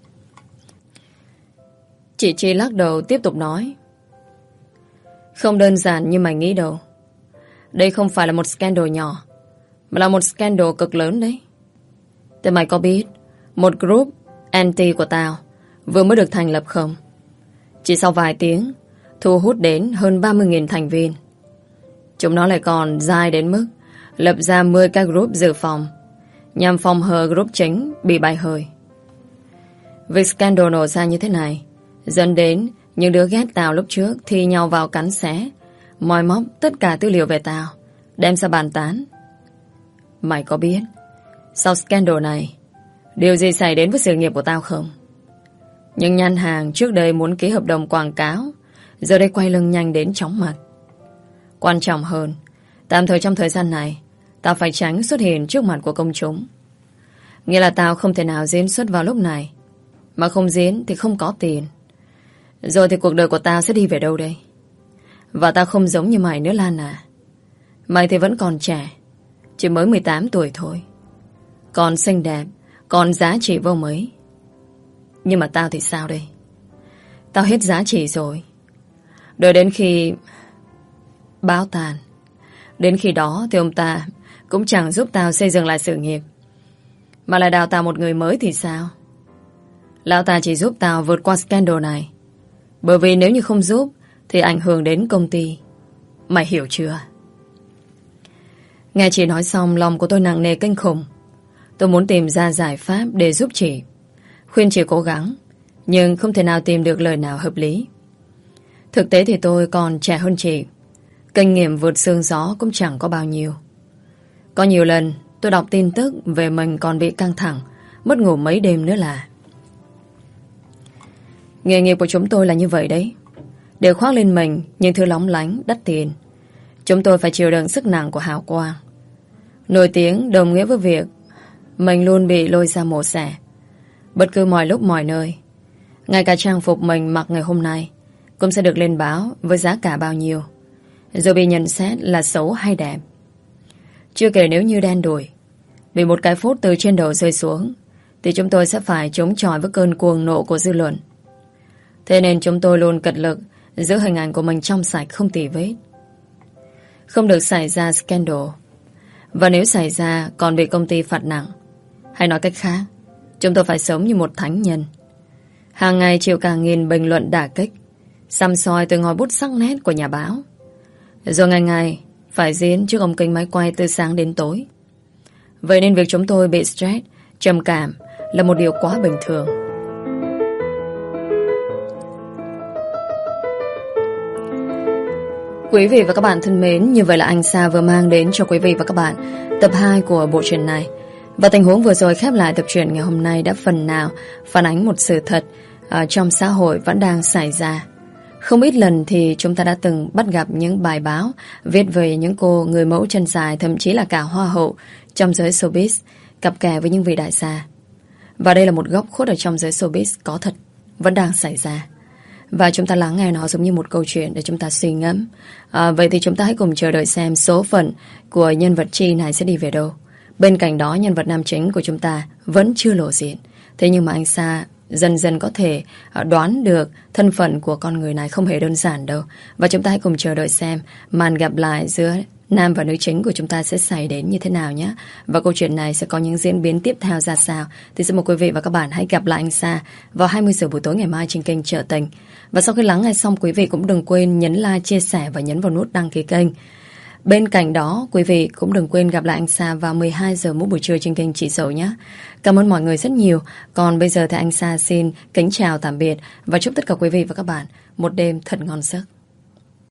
Chị Chi lắc đầu tiếp tục nói. Không đơn giản như mày nghĩ đâu. Đây không phải là một scandal nhỏ, mà là một scandal cực lớn đấy. Thế mày có biết một group anti của tao vừa mới được thành lập không? Chỉ sau vài tiếng thu hút đến hơn ba mươi nghìn thành viên. Chúng nó lại còn dai đến mức lập ra mười cái group dự phòng nhằm phòng hờ group chính bị bay hơi. Việc scandal nổ ra như thế này dẫn đến những đứa ghét tao lúc trước thi nhau vào cắn xé, moi móc tất cả tư liệu về tao, đem ra bàn tán. Mày có biết sau scandal này điều gì xảy đến với sự nghiệp của tao không? Những nhãn hàng trước đây muốn ký hợp đồng quảng cáo giờ đây quay lưng nhanh đến chóng mặt. Quan trọng hơn, tạm thời trong thời gian này tao phải tránh xuất hiện trước mặt của công chúng. Nghĩa là tao không thể nào diễn xuất vào lúc này, mà không diễn thì không có tiền. Rồi thì cuộc đời của tao sẽ đi về đâu đây? Và tao không giống như mày nữa Lan à. Mày thì vẫn còn trẻ, chỉ mới mười tám tuổi thôi, còn xinh đẹp, còn giá trị vô mấy. Nhưng mà tao thì sao đây? Tao hết giá trị rồi. Đợi đến khi báo tàn, đến khi đó thì ông ta cũng chẳng giúp tao xây dựng lại sự nghiệp, mà lại đào tạo một người mới thì sao? Lão ta chỉ giúp tao vượt qua scandal này, bởi vì nếu như không giúp thì ảnh hưởng đến công ty. Mày hiểu chưa? Nghe chị nói xong, lòng của tôi nặng nề kinh khủng. Tôi muốn tìm ra giải pháp để giúp chị, khuyên chị cố gắng, nhưng không thể nào tìm được lời nào hợp lý. Thực tế thì tôi còn trẻ hơn chị, kinh nghiệm vượt sương gió cũng chẳng có bao nhiêu. Có nhiều lần tôi đọc tin tức về mình còn bị căng thẳng, mất ngủ mấy đêm nữa là. Nghề nghiệp của chúng tôi là như vậy đấy, đều khoác lên mình những thứ lóng lánh, đắt tiền. Chúng tôi phải chịu đựng sức nặng của hào quang. Nổi tiếng đồng nghĩa với việc mình luôn bị lôi ra mổ xẻ, bất cứ mọi lúc mọi nơi. Ngay cả trang phục mình mặc ngày hôm nay cũng sẽ được lên báo với giá cả bao nhiêu, rồi bị nhận xét là xấu hay đẹp. Chưa kể nếu như đen đủi, bị một cái phốt từ trên đầu rơi xuống, thì chúng tôi sẽ phải chống chọi với cơn cuồng nộ của dư luận. Thế nên chúng tôi luôn cật lực giữ hình ảnh của mình trong sạch không tì vết, không được xảy ra scandal. Và nếu xảy ra còn bị công ty phạt nặng. Hay nói cách khác, chúng tôi phải sống như một thánh nhân, hàng ngày chịu cả nghìn bình luận đả kích, săm soi từ ngòi bút sắc nét của nhà báo, rồi ngày ngày phải diễn trước ống kính máy quay từ sáng đến tối. Vậy nên việc chúng tôi bị stress, trầm cảm là một điều quá bình thường. Quý vị và các bạn thân mến, như vậy là anh Sa vừa mang đến cho quý vị và các bạn tập hai của bộ truyện này. Và tình huống vừa rồi khép lại tập truyện ngày hôm nay đã phần nào phản ánh một sự thật uh, trong xã hội vẫn đang xảy ra. Không ít lần thì chúng ta đã từng bắt gặp những bài báo viết về những cô người mẫu chân dài, thậm chí là cả hoa hậu trong giới showbiz cặp kè với những vị đại gia. Và đây là một góc khuất ở trong giới showbiz có thật, vẫn đang xảy ra. Và chúng ta lắng nghe nó giống như một câu chuyện để chúng ta suy ngẫm. à, Vậy thì chúng ta hãy cùng chờ đợi xem số phận của nhân vật Chi này sẽ đi về đâu. Bên cạnh đó, nhân vật nam chính của chúng ta vẫn chưa lộ diện. Thế nhưng mà anh Sa dần dần có thể đoán được thân phận của con người này không hề đơn giản đâu. Và chúng ta hãy cùng chờ đợi xem màn gặp lại giữa nam và nữ chính của chúng ta sẽ xảy đến như thế nào nhé. Và câu chuyện này sẽ có những diễn biến tiếp theo ra sao thì xin mời quý vị và các bạn hãy gặp lại anh Sa vào hai mươi giờ buổi tối ngày mai trên kênh Trở Tình. Và sau khi lắng nghe xong, quý vị cũng đừng quên nhấn like, chia sẻ và nhấn vào nút đăng ký kênh. Bên cạnh đó, quý vị cũng đừng quên gặp lại anh Sa vào mười hai giờ mỗi buổi trưa trên kênh Chị Dậu nhé. Cảm ơn mọi người rất nhiều. Còn bây giờ thì anh Sa xin kính chào tạm biệt và chúc tất cả quý vị và các bạn một đêm thật ngon giấc.